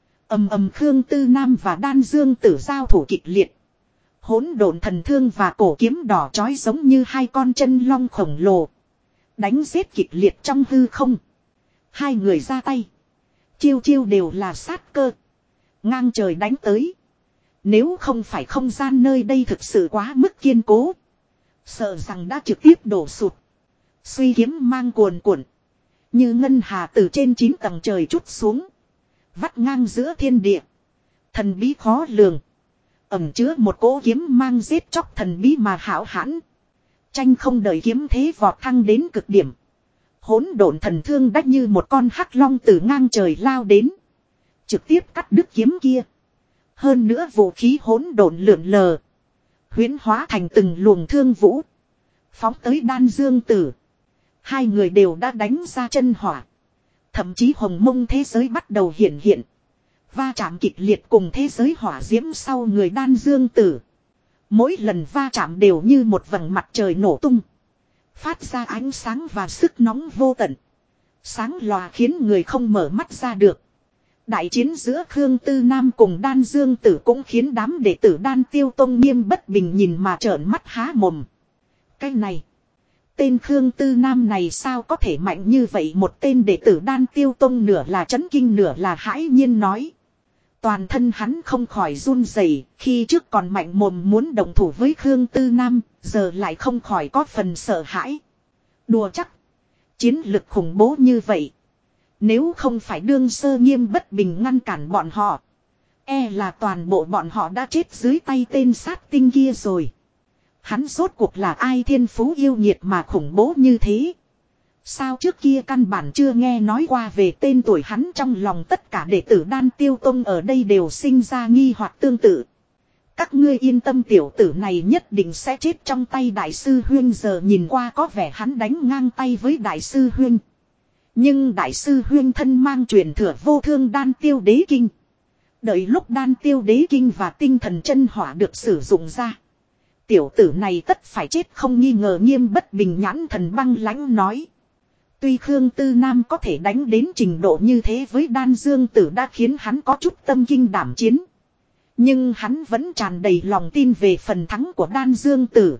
Khương Tư Nam và Đan Dương Tử giao thủ kịch liệt. Hỗn độn thần thương và cổ kiếm đỏ chói giống như hai con chân long khổng lồ. Đánh giết kịch liệt trong hư không. Hai người ra tay. Chiêu chiêu đều là sát cơ. Ngang trời đánh tới. Nếu không phải không gian nơi đây thực sự quá mức kiên cố. Sợ rằng đã trực tiếp đổ sụt. Suy kiếm mang cuồn cuộn. Như ngân hà từ trên 9 tầng trời trút xuống. Vắt ngang giữa thiên địa. Thần bí khó lường. Ẩm chứa một cỗ kiếm mang giết chóc thần bí mà hão hãn. Tranh không đợi kiếm thế vọt thăng đến cực điểm. Hỗn độn thần thương đách như một con hắc long từ ngang trời lao đến. Trực tiếp cắt đứt kiếm kia. Hơn nữa vũ khí hỗn độn lượn lờ. Huyễn hóa thành từng luồng thương vũ. Phóng tới Đan Dương Tử. Hai người đều đã đánh ra chân hỏa. Thậm chí hồng mông thế giới bắt đầu hiện hiện. Va chạm kịch liệt cùng thế giới hỏa diễm sau người Đan Dương Tử. Mỗi lần va chạm đều như một vầng mặt trời nổ tung. Phát ra ánh sáng và sức nóng vô tận. Sáng lòa khiến người không mở mắt ra được. Đại chiến giữa Khương Tư Nam cùng Đan Dương Tử cũng khiến đám đệ tử Đan Tiêu Tông nghiêm bất bình nhìn mà trợn mắt há mồm. Cái này. Tên Khương Tư Nam này sao có thể mạnh như vậy? Một tên đệ tử Đan Tiêu Tông nửa là chấn kinh nửa là hãi nhiên nói. Toàn thân hắn không khỏi run rẩy, khi trước còn mạnh mồm muốn đồng thủ với Khương Tư Nam, giờ lại không khỏi có phần sợ hãi. Đùa chắc. Chiến lực khủng bố như vậy. Nếu không phải đương sơ nghiêm bất bình ngăn cản bọn họ. E là toàn bộ bọn họ đã chết dưới tay tên sát tinh kia rồi. Hắn rốt cuộc là ai thiên phú yêu nghiệt mà khủng bố như thế? Sao trước kia căn bản chưa nghe nói qua về tên tuổi hắn? Trong lòng tất cả đệ tử Đan Tiêu Tông ở đây đều sinh ra nghi hoặc tương tự. Các ngươi yên tâm, tiểu tử này nhất định sẽ chết trong tay Đại sư Huyên. Giờ nhìn qua có vẻ hắn đánh ngang tay với Đại sư Huyên. Nhưng Đại sư Huyên thân mang truyền thừa vô thương Đan Tiêu Đế Kinh. Đợi lúc Đan Tiêu Đế Kinh và tinh thần chân hỏa được sử dụng ra, tiểu tử này tất phải chết không nghi ngờ. Nghiêm bất bình nhãn thần băng lãnh nói. Tuy Khương Tư Nam có thể đánh đến trình độ như thế với Đan Dương Tử đã khiến hắn có chút tâm kinh đảm chiến. Nhưng hắn vẫn tràn đầy lòng tin về phần thắng của Đan Dương Tử.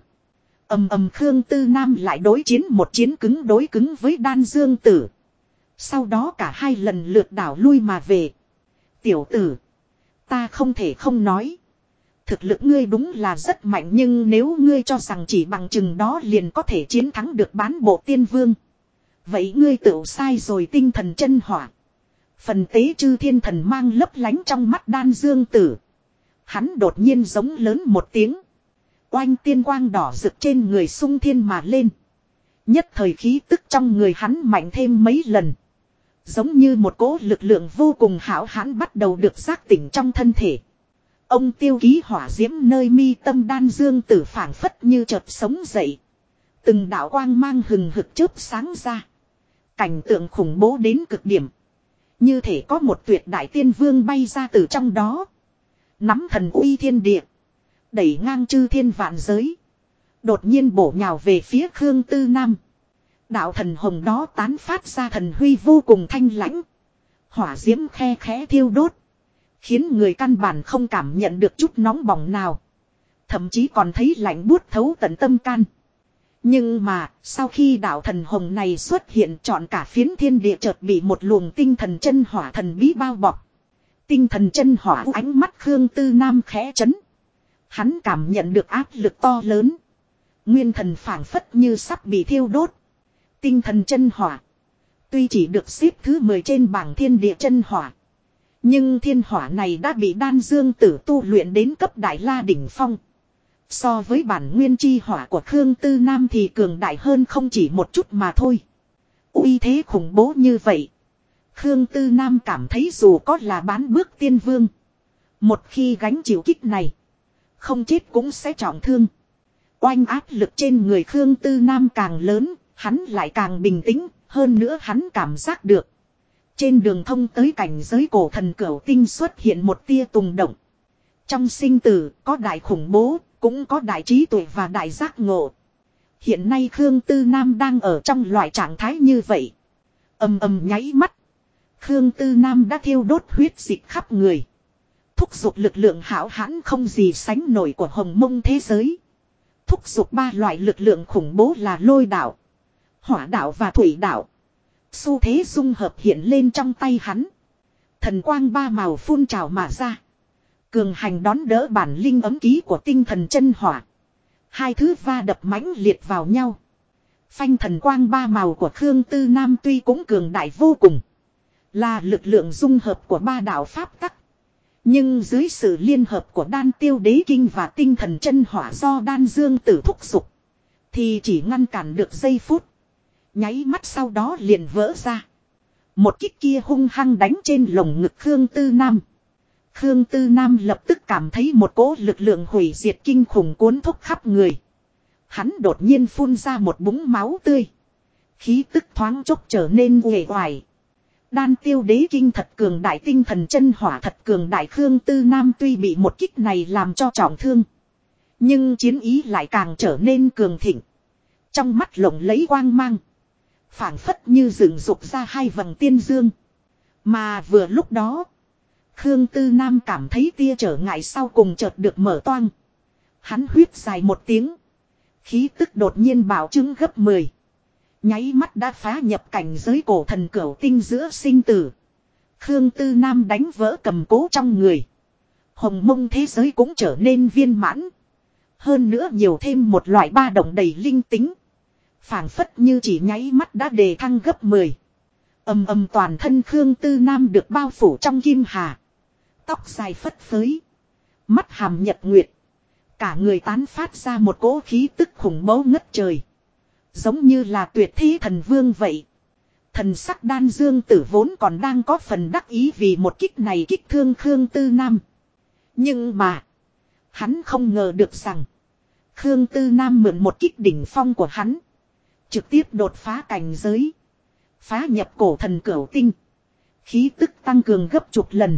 Khương Tư Nam lại đối chiến một chiến cứng đối cứng với Đan Dương Tử. Sau đó cả hai lần lượt đảo lui mà về. Tiểu tử, ta không thể không nói. Thực lực ngươi đúng là rất mạnh, nhưng nếu ngươi cho rằng chỉ bằng chừng đó liền có thể chiến thắng được bán bộ tiên vương. Vậy ngươi tự sai rồi. Tinh thần chân hỏa. Phần tế chư thiên thần mang lấp lánh trong mắt Đan Dương Tử. Hắn đột nhiên giống lớn một tiếng. Oanh, tiên quang đỏ rực trên người xung thiên mà lên. Nhất thời khí tức trong người hắn mạnh thêm mấy lần. Giống như một cỗ lực lượng vô cùng hão hãn bắt đầu được giác tỉnh trong thân thể. Ông tiêu ký hỏa diễm nơi mi tâm Đan Dương Tử phảng phất như chợt sống dậy. Từng đạo quang mang hừng hực chớp sáng ra. Cảnh tượng khủng bố đến cực điểm. Như thể có một tuyệt đại tiên vương bay ra từ trong đó. Nắm thần uy thiên địa. Đẩy ngang chư thiên vạn giới. Đột nhiên bổ nhào về phía Khương Tư Nam. Đạo thần hồng đó tán phát ra thần huy vô cùng thanh lãnh. Hỏa diễm khe khẽ thiêu đốt. Khiến người căn bản không cảm nhận được chút nóng bỏng nào. Thậm chí còn thấy lạnh buốt thấu tận tâm can. Nhưng mà, sau khi đạo thần hồng này xuất hiện, trọn cả phiến thiên địa chợt bị một luồng tinh thần chân hỏa thần bí bao bọc. Tinh thần chân hỏa ánh mắt Khương Tư Nam khẽ chấn. Hắn cảm nhận được áp lực to lớn. Nguyên thần phảng phất như sắp bị thiêu đốt. Tinh thần chân hỏa. Tuy chỉ được xếp thứ 10 trên bảng thiên địa chân hỏa. Nhưng thiên hỏa này đã bị Đan Dương Tử tu luyện đến cấp đại la đỉnh phong. So với bản nguyên chi hỏa của Khương Tư Nam thì cường đại hơn không chỉ một chút mà thôi. Uy thế khủng bố như vậy. Khương Tư Nam cảm thấy dù có là bán bước tiên vương. Một khi gánh chịu kích này. Không chết cũng sẽ trọng thương. Oanh, áp lực trên người Khương Tư Nam càng lớn. Hắn lại càng bình tĩnh. Hơn nữa hắn cảm giác được. Trên đường thông tới cảnh giới cổ thần cửu tinh xuất hiện một tia tùng động. Trong sinh tử có đại khủng bố. Cũng có đại trí tuệ và đại giác ngộ. Hiện nay Khương Tư Nam đang ở trong loại trạng thái như vậy. Ầm ầm nháy mắt. Khương Tư Nam đã thiêu đốt huyết dịch khắp người. Thúc giục lực lượng hão hãn không gì sánh nổi của hồng mông thế giới. Thúc giục 3 loại lực lượng khủng bố là lôi đạo, hỏa đạo và thủy đạo. Xu thế dung hợp hiện lên trong tay hắn. Thần quang 3 màu phun trào mà ra. Cường hành đón đỡ bản linh ấm ký của tinh thần chân hỏa. Hai thứ va đập mãnh liệt vào nhau. Phanh, thần quang 3 màu của Khương Tư Nam tuy cũng cường đại vô cùng. Là lực lượng dung hợp của 3 đạo pháp tắc. Nhưng dưới sự liên hợp của Đan Tiêu Đế Kinh và tinh thần chân hỏa do Đan Dương Tử thúc giục. Thì chỉ ngăn cản được giây phút. Nháy mắt sau đó liền vỡ ra. Một kích kia hung hăng đánh trên lồng ngực Khương Tư Nam. Khương Tư Nam lập tức cảm thấy một cỗ lực lượng hủy diệt kinh khủng cuốn thúc khắp người. Hắn đột nhiên phun ra một búng máu tươi. Khí tức thoáng chốc trở nên uể oải. Đan Tiêu Đế Kinh thật cường đại, tinh thần chân hỏa thật cường đại. Khương Tư Nam tuy bị một kích này làm cho trọng thương. Nhưng chiến ý lại càng trở nên cường thịnh. Trong mắt lộng lấy quang mang. Phảng phất như dựng dục ra 2 vầng tiên dương. Mà vừa lúc đó. Khương Tư Nam cảm thấy tia trở ngại sau cùng chợt được mở toang. Hắn huýt dài một tiếng. Khí tức đột nhiên bạo trướng gấp 10. Nháy mắt đã phá nhập cảnh giới cổ thần cửu tinh giữa sinh tử. Khương Tư Nam đánh vỡ cầm cố trong người. Hồng mông thế giới cũng trở nên viên mãn. Hơn nữa nhiều thêm một loại ba động đầy linh tính. Phảng phất như chỉ nháy mắt đã đề thăng gấp 10. Ầm ầm, toàn thân Khương Tư Nam được bao phủ trong kim hà. Tóc dài phất phới. Mắt hàm nhật nguyệt. Cả người tán phát ra một cỗ khí tức khủng bố ngất trời. Giống như là tuyệt thế thần vương vậy. Thần sắc Đan Dương Tử vốn còn đang có phần đắc ý vì một kích này kích thương Khương Tư Nam. Nhưng mà. Hắn không ngờ được rằng. Khương Tư Nam mượn một kích đỉnh phong của hắn. Trực tiếp đột phá cảnh giới. Phá nhập cổ thần cửu tinh. Khí tức tăng cường gấp chục lần.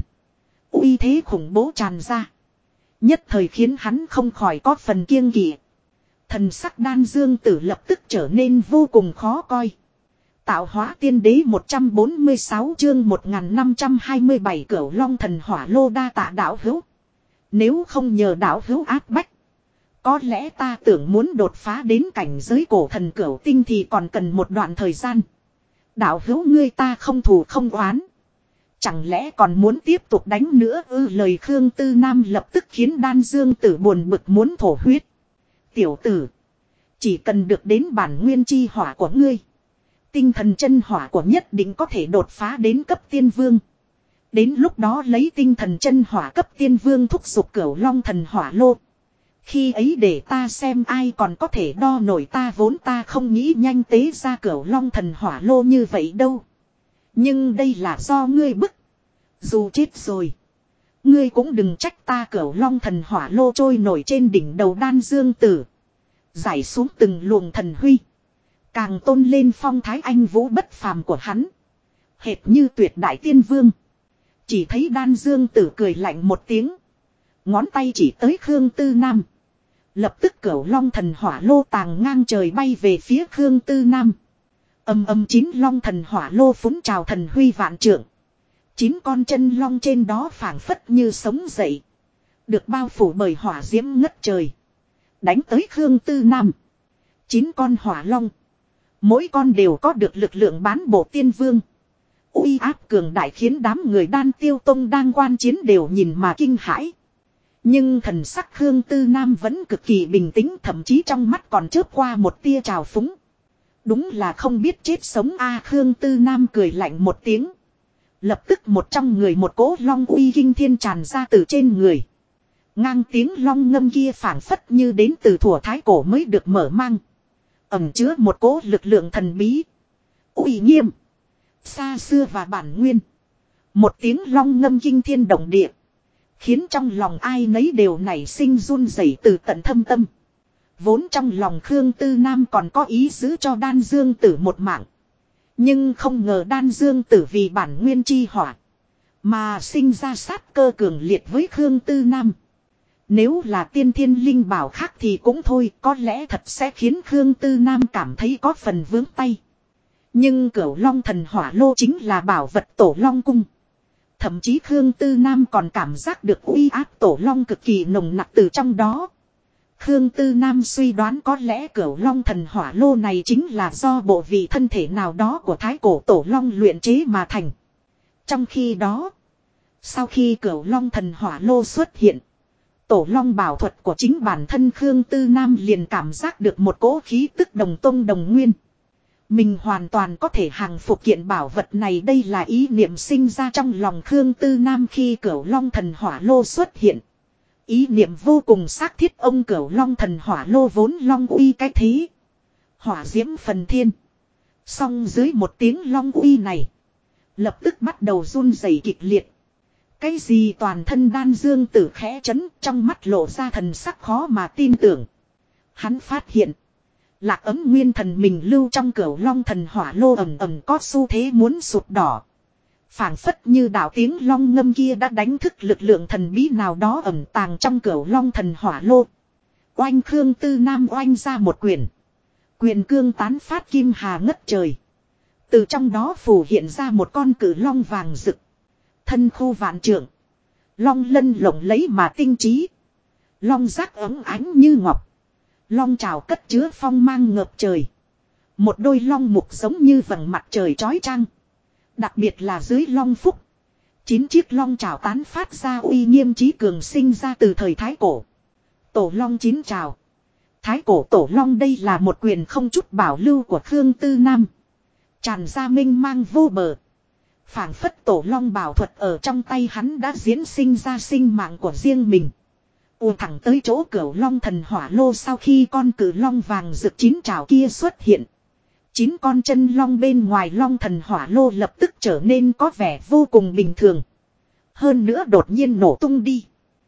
Uy thế khủng bố tràn ra. Nhất thời khiến hắn không khỏi có phần kiêng kỵ. Thần sắc Đan Dương Tử lập tức trở nên vô cùng khó coi. Tạo hóa tiên đế 146 chương 1527 Cửu Long thần hỏa lô, đa tạ đạo hữu. Nếu không nhờ đạo hữu áp bách. Có lẽ ta tưởng muốn đột phá đến cảnh giới cổ thần cửu tinh thì còn cần một đoạn thời gian. Đạo hữu ngươi ta không thù không oán. Chẳng lẽ còn muốn tiếp tục đánh nữa ư? Lời Khương Tư Nam lập tức khiến Đan Dương Tử buồn bực muốn thổ huyết. Tiểu tử, chỉ cần được đến bản nguyên chi hỏa của ngươi, tinh thần chân hỏa của nhất định có thể đột phá đến cấp tiên vương. Đến lúc đó lấy tinh thần chân hỏa cấp tiên vương thúc giục Cửu Long thần hỏa lô. Khi ấy để ta xem ai còn có thể đo nổi ta, vốn ta không nghĩ nhanh tế ra Cửu Long thần hỏa lô như vậy đâu. Nhưng đây là do ngươi bức. Dù chết rồi, ngươi cũng đừng trách ta. Cửu Long thần hỏa lô trôi nổi trên đỉnh đầu Đan Dương Tử, rải xuống từng luồng thần huy, càng tôn lên phong thái anh vũ bất phàm của hắn, hệt như tuyệt đại tiên vương. Chỉ thấy Đan Dương Tử cười lạnh một tiếng, ngón tay chỉ tới Khương Tư Nam. Lập tức Cửu Long thần hỏa lô tàng ngang trời bay về phía Khương Tư Nam. Âm 9 long thần hỏa lô phúng trào thần huy vạn trượng. 9 con chân long trên đó phảng phất như sống dậy, được bao phủ bởi hỏa diễm ngất trời, đánh tới Khương Tư Nam. 9 con hỏa long, mỗi con đều có được lực lượng bán bộ tiên vương. Uy áp cường đại khiến đám người Đan Tiêu Tông đang quan chiến đều nhìn mà kinh hãi. Nhưng thần sắc Khương Tư Nam vẫn cực kỳ bình tĩnh, thậm chí trong mắt còn chớp qua một tia trào phúng. Đúng là không biết chết sống a. Khương Tư Nam cười lạnh một tiếng. Lập tức một trong người một cỗ long uy kinh thiên tràn ra từ trên người. Ngang tiếng long ngâm kia phảng phất như đến từ thuở thái cổ mới được mở mang. Ẩn chứa một cỗ lực lượng thần bí, uy nghiêm, xa xưa và bản nguyên. Một tiếng long ngâm kinh thiên động địa, khiến trong lòng ai nấy đều nảy sinh run rẩy từ tận thâm tâm. Vốn trong lòng Khương Tư Nam còn có ý giữ cho Đan Dương Tử một mạng. Nhưng không ngờ Đan Dương Tử vì bản nguyên chi hỏa mà sinh ra sát cơ cường liệt với Khương Tư Nam. Nếu là tiên thiên linh bảo khác thì cũng thôi, có lẽ thật sẽ khiến Khương Tư Nam cảm thấy có phần vướng tay. Nhưng Cửu Long thần hỏa lô chính là bảo vật Tổ Long cung. Thậm chí Khương Tư Nam còn cảm giác được uy áp Tổ Long cực kỳ nồng nặc từ trong đó. Khương Tư Nam suy đoán có lẽ Cửu Long thần hỏa lô này chính là do bộ vị thân thể nào đó của thái cổ Tổ Long luyện chế mà thành. Trong khi đó, sau khi Cửu Long thần hỏa lô xuất hiện, Tổ Long bảo thuật của chính bản thân Khương Tư Nam liền cảm giác được một cỗ khí tức đồng tông đồng nguyên. Mình hoàn toàn có thể hàng phục kiện bảo vật này, đây là ý niệm sinh ra trong lòng Khương Tư Nam khi Cửu Long thần hỏa lô xuất hiện. Ý niệm vô cùng xác thiết, ông Cửu Long thần hỏa lô vốn long uy cái thế, hỏa diễm phần thiên. Song dưới một tiếng long uy này, lập tức bắt đầu run rẩy kịch liệt. Cái gì? Toàn thân Đan Dương Tử khẽ chấn, trong mắt lộ ra thần sắc khó mà tin tưởng. Hắn phát hiện, Lạc Ấm Nguyên thần mình lưu trong Cửu Long thần hỏa lô ầm ầm có xu thế muốn sụp đỏ. Phảng phất như đạo tiếng long ngâm kia đã đánh thức lực lượng thần bí nào đó ẩn tàng trong Cửu Long thần hỏa lô. Oanh! Khương Tư Nam oanh ra một quyền. Quyền cương tán phát kim hà ngất trời. Từ trong đó phù hiện ra một con cử long vàng rực. Thân khu vạn trượng. Long lân lộng lẫy mà tinh trí. Long giác ấm ánh như ngọc. Long trào cất chứa phong mang ngập trời. Một đôi long mục giống như vầng mặt trời chói chang. Đặc biệt là dưới long phúc, 9 chiếc long trào tán phát ra uy nghiêm chí cường sinh ra từ thời thái cổ. Tổ Long 9 trào. Thái cổ Tổ Long, đây là một quyền không chút bảo lưu của Khương Tư Nam. Tràn ra mênh mang vô bờ. Phảng phất Tổ Long bảo thuật ở trong tay hắn đã diễn sinh ra sinh mạng của riêng mình. Thẳng tới chỗ Cửu Long thần hỏa lô. Sau khi con cử long vàng rực 9 trào kia xuất hiện, 9 con chân long bên ngoài long thần hỏa lô lập tức trở nên có vẻ vô cùng bình thường. Hơn nữa đột nhiên nổ tung đi.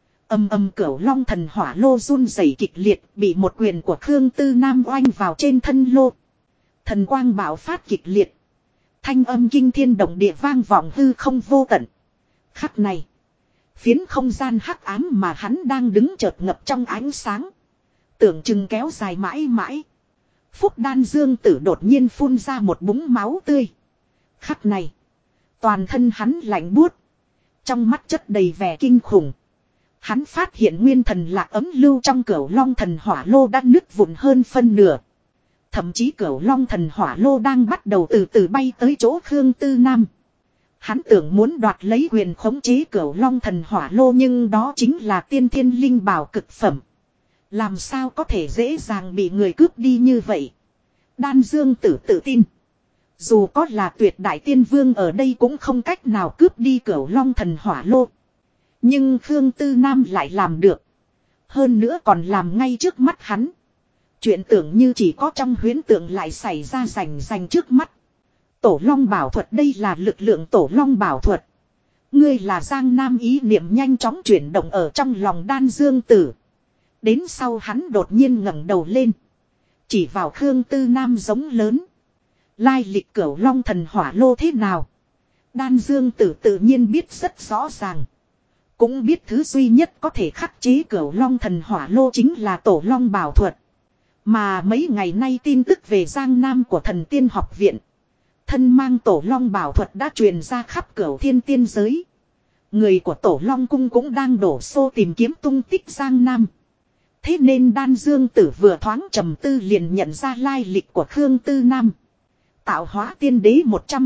Cửu long thần hỏa lô run rẩy kịch liệt, bị một quyền của Khương Tư Nam oanh vào trên thân lô. Thần quang bạo phát kịch liệt. Thanh âm kinh thiên động địa vang vọng hư không vô tận. Khắc này, phiến không gian hắc ám mà hắn đang đứng chợt ngập trong ánh sáng. Tưởng chừng kéo dài mãi mãi. Phúc Đan Dương Tử đột nhiên phun ra một búng máu tươi. Khắc này, toàn thân hắn lạnh buốt, trong mắt chất đầy vẻ kinh khủng. Hắn phát hiện nguyên thần Lạc Ấm lưu trong Cửu Long thần hỏa lô đã nứt vụn hơn phân nửa. Thậm chí Cửu Long thần hỏa lô đang bắt đầu từ từ bay tới chỗ Khương Tư Nam. Hắn tưởng muốn đoạt lấy quyền khống chế Cửu Long thần hỏa lô, nhưng đó chính là tiên thiên linh bảo cực phẩm. Làm sao có thể dễ dàng bị người cướp đi như vậy. Đan Dương Tử tự tin. Dù có là tuyệt đại tiên vương ở đây cũng không cách nào cướp đi Cửu Long thần hỏa lô. Nhưng Khương Tư Nam lại làm được. Hơn nữa còn làm ngay trước mắt hắn. Chuyện tưởng như chỉ có trong huyễn tượng lại xảy ra rành trước mắt. Tổ Long bảo thuật, đây là lực lượng Tổ Long bảo thuật. Ngươi là Giang Nam, ý niệm nhanh chóng chuyển động ở trong lòng Đan Dương Tử. Đến sau hắn đột nhiên ngẩng đầu lên. Chỉ vào Khương Tư Nam giống lớn. Lai lịch Cửu Long thần hỏa lô thế nào? Đan Dương Tử tự nhiên biết rất rõ ràng. Cũng biết thứ duy nhất có thể khắc chế Cửu Long thần hỏa lô chính là Tổ Long bảo thuật. Mà mấy ngày nay tin tức về Giang Nam của Thần Tiên học viện. Thân mang Tổ Long bảo thuật đã truyền ra khắp Cửu Thiên tiên giới. Người của Tổ Long cung cũng đang đổ xô tìm kiếm tung tích Giang Nam. Thế nên Đan Dương Tử vừa thoáng trầm tư liền nhận ra lai lịch của Khương Tư Nam. Tạo hóa tiên đế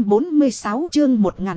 146 chương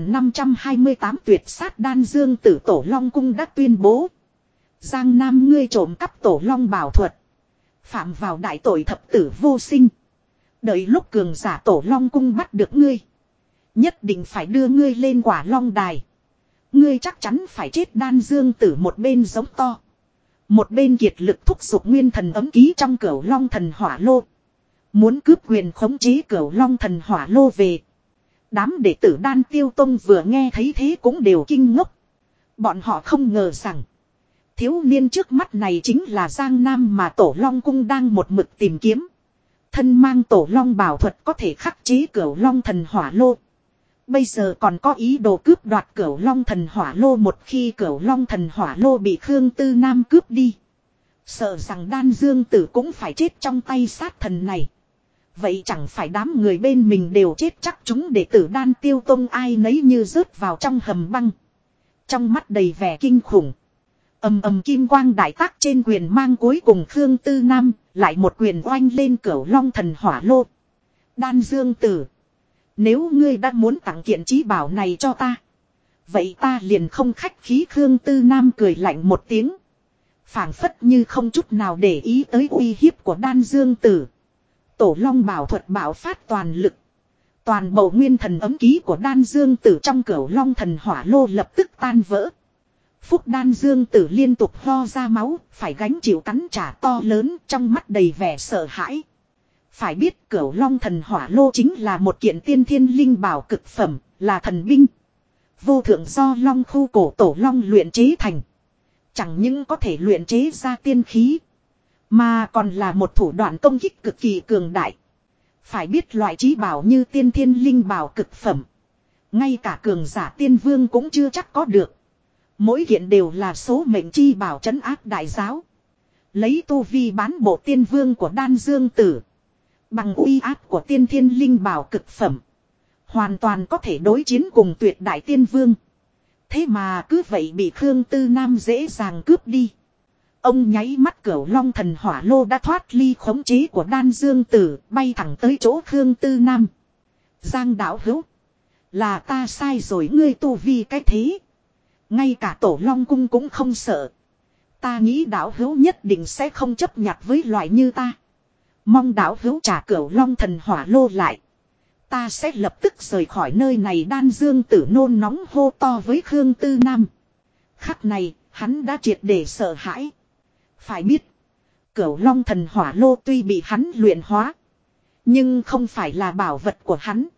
1528 tuyệt sát. Đan Dương Tử Tổ Long cung đã tuyên bố. Giang Nam ngươi trộm cắp Tổ Long bảo thuật. Phạm vào đại tội thập tử vô sinh. Đợi lúc cường giả Tổ Long cung bắt được ngươi. Nhất định phải đưa ngươi lên Quả Long đài. Ngươi chắc chắn phải chết. Đan Dương Tử một bên giống to. Một bên kiệt lực thúc giục nguyên thần ấm ký trong Cửu Long thần hỏa lô. Muốn cướp quyền khống chế Cửu Long thần hỏa lô về. Đám đệ tử Đan Tiêu Tông vừa nghe thấy thế cũng đều kinh ngốc. Bọn họ không ngờ rằng. Thiếu niên trước mắt này chính là Giang Nam mà Tổ Long cung đang một mực tìm kiếm. Thân mang Tổ Long bảo thuật có thể khắc chế Cửu Long thần hỏa lô. Bây giờ còn có ý đồ cướp đoạt Cửu Long thần hỏa lô. Một khi Cửu Long thần hỏa lô bị Khương Tư Nam cướp đi, sợ rằng Đan Dương Tử cũng phải chết trong tay sát thần này. Vậy chẳng phải đám người bên mình đều chết chắc. Chúng đệ tử Đan Tiêu Tông ai nấy như rớt vào trong hầm băng. Trong mắt đầy vẻ kinh khủng. Ầm ầm kim quang đại tác trên quyền mang cuối cùng Khương Tư Nam lại một quyền oanh lên Cửu Long thần hỏa lô. Đan Dương Tử, nếu ngươi đã muốn tặng kiện chí bảo này cho ta, vậy ta liền không khách khí. Khương Tư Nam cười lạnh một tiếng. Phảng phất như không chút nào để ý tới uy hiếp của Đan Dương Tử. Tổ Long bảo thuật bạo phát toàn lực. Toàn bộ nguyên thần ấm ký của Đan Dương Tử trong Cửu Long thần hỏa lô lập tức tan vỡ. Phúc Đan Dương Tử liên tục ho ra máu, phải gánh chịu cắn trả to lớn, trong mắt đầy vẻ sợ hãi. Phải biết Cửu Long thần hỏa lô chính là một kiện tiên thiên linh bảo cực phẩm, là thần binh. Vô thượng do Long khu cổ Tổ Long luyện chế thành. Chẳng những có thể luyện chế ra tiên khí, mà còn là một thủ đoạn công kích cực kỳ cường đại. Phải biết loại chí bảo như tiên thiên linh bảo cực phẩm, ngay cả cường giả tiên vương cũng chưa chắc có được. Mỗi kiện đều là số mệnh chi bảo trấn áp đại giáo. Lấy tu vi bán bộ tiên vương của Đan Dương Tử, bằng uy áp của tiên thiên linh bảo cực phẩm, hoàn toàn có thể đối chiến cùng tuyệt đại tiên vương. Thế mà cứ vậy bị Khương Tư Nam dễ dàng cướp đi. Ông nháy mắt Cửu Long thần hỏa lô đã thoát ly khống chế của Đan Dương Tử, bay thẳng tới chỗ Khương Tư Nam. Giang đạo hữu, là ta sai rồi, ngươi tu vi cái thế, ngay cả Tổ Long cung cũng không sợ. Ta nghĩ đạo hữu nhất định sẽ không chấp nhặt với loại như ta. Mong đạo hữu trả Cửu Long thần hỏa lô lại, ta sẽ lập tức rời khỏi nơi này. Đan Dương Tử nôn nóng hô to với Khương Tư Nam. Khắc này, hắn đã triệt để sợ hãi. Phải biết, Cửu Long thần hỏa lô tuy bị hắn luyện hóa, nhưng không phải là bảo vật của hắn,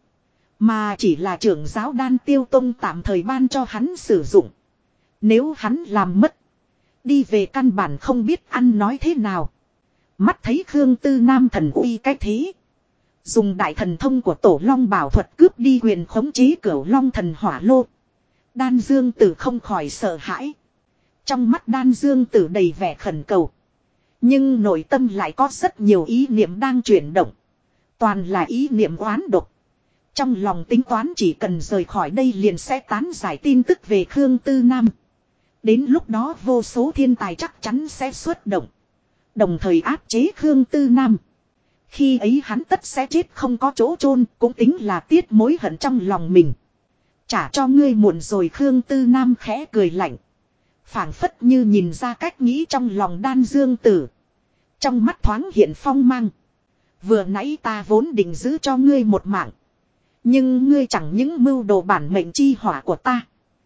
mà chỉ là trưởng giáo Đan Tiêu Tông tạm thời ban cho hắn sử dụng. Nếu hắn làm mất, đi về căn bản không biết ăn nói thế nào. Mắt thấy Khương Tư Nam thần uy cái thế, dùng đại thần thông của Tổ Long bảo thuật cướp đi quyền khống chế Cửu Long thần hỏa lô, Đan Dương Tử không khỏi sợ hãi. Trong mắt Đan Dương Tử đầy vẻ khẩn cầu, nhưng nội tâm lại có rất nhiều ý niệm đang chuyển động. Toàn là ý niệm oán độc. Trong lòng tính toán chỉ cần rời khỏi đây liền sẽ tán giải tin tức về Khương Tư Nam. Đến lúc đó vô số thiên tài chắc chắn sẽ xuất động, đồng thời áp chế Khương Tư Nam. Khi ấy hắn tất sẽ chết không có chỗ chôn, cũng tính là tiết mối hận trong lòng mình. Trả cho ngươi muộn rồi, Khương Tư Nam khẽ cười lạnh. Phảng phất như nhìn ra cách nghĩ trong lòng Đan Dương Tử. Trong mắt thoáng hiện phong mang. Vừa nãy ta vốn định giữ cho ngươi một mạng. Nhưng ngươi chẳng những mưu đồ bản mệnh chi hỏa của ta.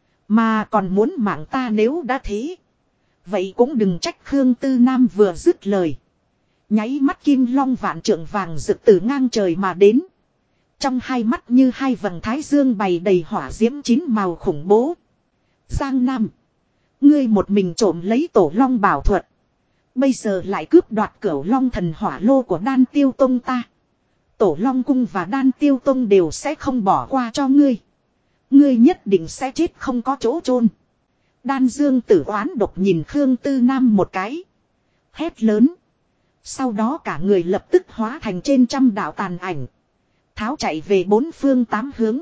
Mà còn muốn mạng ta, nếu đã thế. Vậy cũng đừng trách. Khương Tư Nam vừa dứt lời. Nháy mắt kim long vạn trượng vàng rực từ ngang trời mà đến. Trong hai mắt như hai vầng thái dương bày đầy hỏa diễm 9 màu khủng bố. Giang Nam. Ngươi một mình trộm lấy tổ long bảo thuật. Bây giờ lại cướp đoạt cửu long thần hỏa lô của Đan Tiêu Tông ta. Tổ long cung và Đan Tiêu Tông đều sẽ không bỏ qua cho ngươi. Ngươi nhất định sẽ chết không có chỗ chôn. Đan Dương Tử oán độc nhìn Khương Tư Nam một cái. Hét lớn. Sau đó cả người lập tức hóa thành trên trăm đạo tàn ảnh. Tháo chạy về bốn phương tám hướng.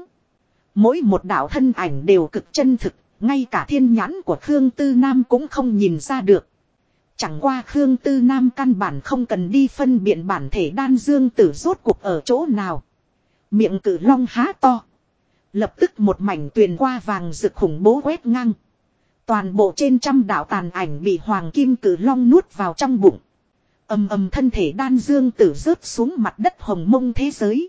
Mỗi một đạo thân ảnh đều cực chân thực. Ngay cả thiên nhãn của Khương Tư Nam cũng không nhìn ra được. Chẳng qua Khương Tư Nam căn bản không cần đi phân biện bản thể Đan Dương Tử rốt cuộc ở chỗ nào. Miệng cử long há to. Lập tức một mảnh tuyền qua vàng rực khủng bố quét ngang. Toàn bộ trên trăm đạo tàn ảnh bị hoàng kim cử long nuốt vào trong bụng. Ầm ầm, thân thể Đan Dương Tử rớt xuống mặt đất hồng mông thế giới.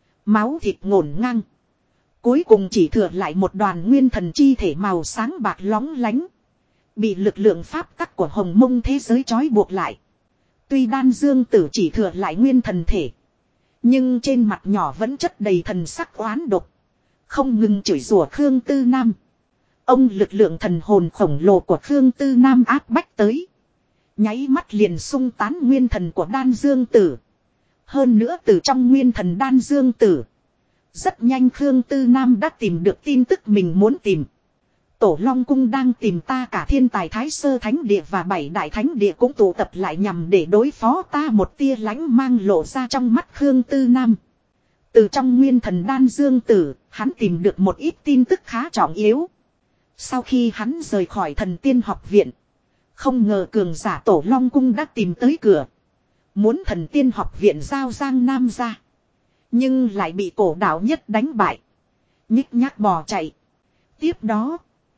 Máu thịt ngổn ngang. Cuối cùng chỉ thừa lại một đoàn nguyên thần chi thể màu sáng bạc lóng lánh. Bị lực lượng pháp tắc của hồng mông thế giới trói buộc lại. Tuy Đan Dương Tử chỉ thừa lại nguyên thần thể. Nhưng trên mặt nhỏ vẫn chất đầy thần sắc oán độc. Không ngừng chửi rủa Khương Tư Nam. Ông lực lượng thần hồn khổng lồ của Khương Tư Nam áp bách tới. Nháy mắt liền xung tán nguyên thần của Đan Dương Tử. Hơn nữa từ trong nguyên thần Đan Dương Tử. Rất nhanh Khương Tư Nam đã tìm được tin tức mình muốn tìm. Tổ Long Cung đang tìm ta, cả thiên tài Thái Sơ Thánh Địa và 7 đại thánh địa cũng tụ tập lại nhằm để đối phó ta. Một tia lánh mang lộ ra trong mắt Khương Tư Nam. Từ trong nguyên thần Đan Dương Tử, hắn tìm được một ít tin tức khá trọng yếu. Sau khi hắn rời khỏi Thần Tiên học viện, không ngờ cường giả Tổ Long Cung đã tìm tới cửa. Muốn Thần Tiên học viện giao Giang Nam ra. Nhưng lại bị Cổ Đạo Nhất đánh bại. Nhích nhác bò chạy. Tiếp đó,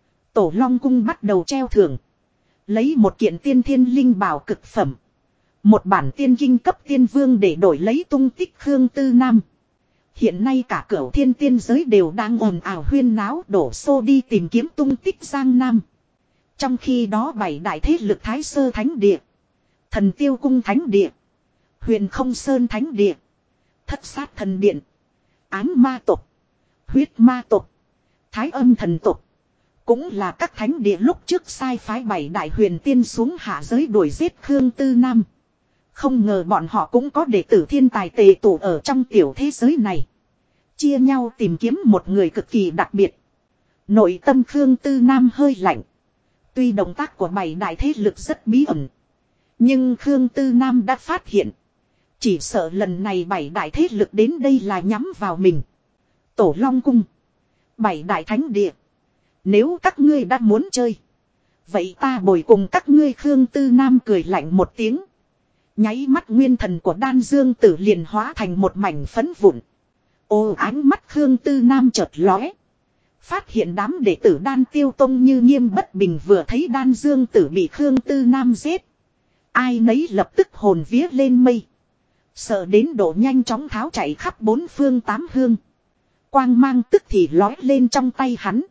Tổ Long Cung bắt đầu treo thưởng. Lấy một kiện tiên thiên linh bảo cực phẩm. Một bản tiên kinh cấp tiên vương để đổi lấy tung tích Khương Tư Nam. Hiện nay cả cửu thiên tiên giới đều đang ồn ào huyên náo đổ xô đi tìm kiếm tung tích Giang Nam. Trong khi đó 7 đại thế lực Thái Sơ Thánh Địa, Thần Tiêu Cung Thánh Địa, Huyền Không Sơn Thánh Địa, Thất Sát Thần Điện, Ám Ma Tộc, Huyết Ma Tộc, Thái Âm Thần Tộc, cũng là các thánh địa lúc trước sai phái 7 đại huyền tiên xuống hạ giới đuổi giết Khương Tư Nam. Không ngờ bọn họ cũng có đệ tử thiên tài tề tụ ở trong tiểu thế giới này. Chia nhau tìm kiếm một người cực kỳ đặc biệt. Nội tâm Khương Tư Nam hơi lạnh. Tuy động tác của 7 đại thế lực rất bí ẩn. Nhưng Khương Tư Nam đã phát hiện. Chỉ sợ lần này 7 đại thế lực đến đây là nhắm vào mình. Tổ Long Cung, 7 đại thánh địa. Nếu các ngươi đã muốn chơi, vậy ta bồi cùng các ngươi. Khương Tư Nam cười lạnh một tiếng. Nháy mắt nguyên thần của Đan Dương Tử liền hóa thành một mảnh phấn vụn. Ô, ánh mắt Khương Tư Nam chợt lóe. Phát hiện đám đệ tử Đan Tiêu Tông như nghiêm bất bình vừa thấy Đan Dương Tử bị Khương Tư Nam giết. Ai nấy lập tức hồn vía lên mây. Sợ đến độ nhanh chóng tháo chạy khắp bốn phương tám hướng. Quang mang tức thì lói lên trong tay hắn.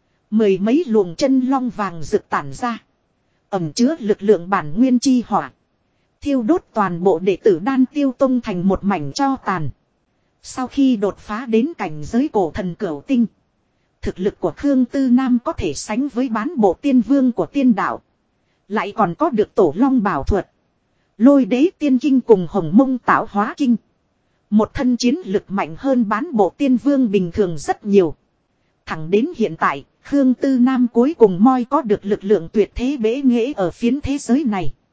10 mấy luồng chân long vàng rực tản ra. Ẩm chứa lực lượng bản nguyên chi hỏa. Thiêu đốt toàn bộ đệ tử Đan Tiêu Tông thành một mảnh tro tàn. Sau khi đột phá đến cảnh giới cổ thần cửu tinh, thực lực của Khương Tư Nam có thể sánh với bán bộ tiên vương của tiên đạo. Lại còn có được Tổ Long bảo thuật, Lôi Đế tiên kinh cùng Hồng Mông tạo hóa kinh. Một thân chiến lực mạnh hơn bán bộ tiên vương bình thường rất nhiều. Thẳng đến hiện tại, Khương Tư Nam cuối cùng moi có được lực lượng tuyệt thế bế nghệ ở phiến thế giới này.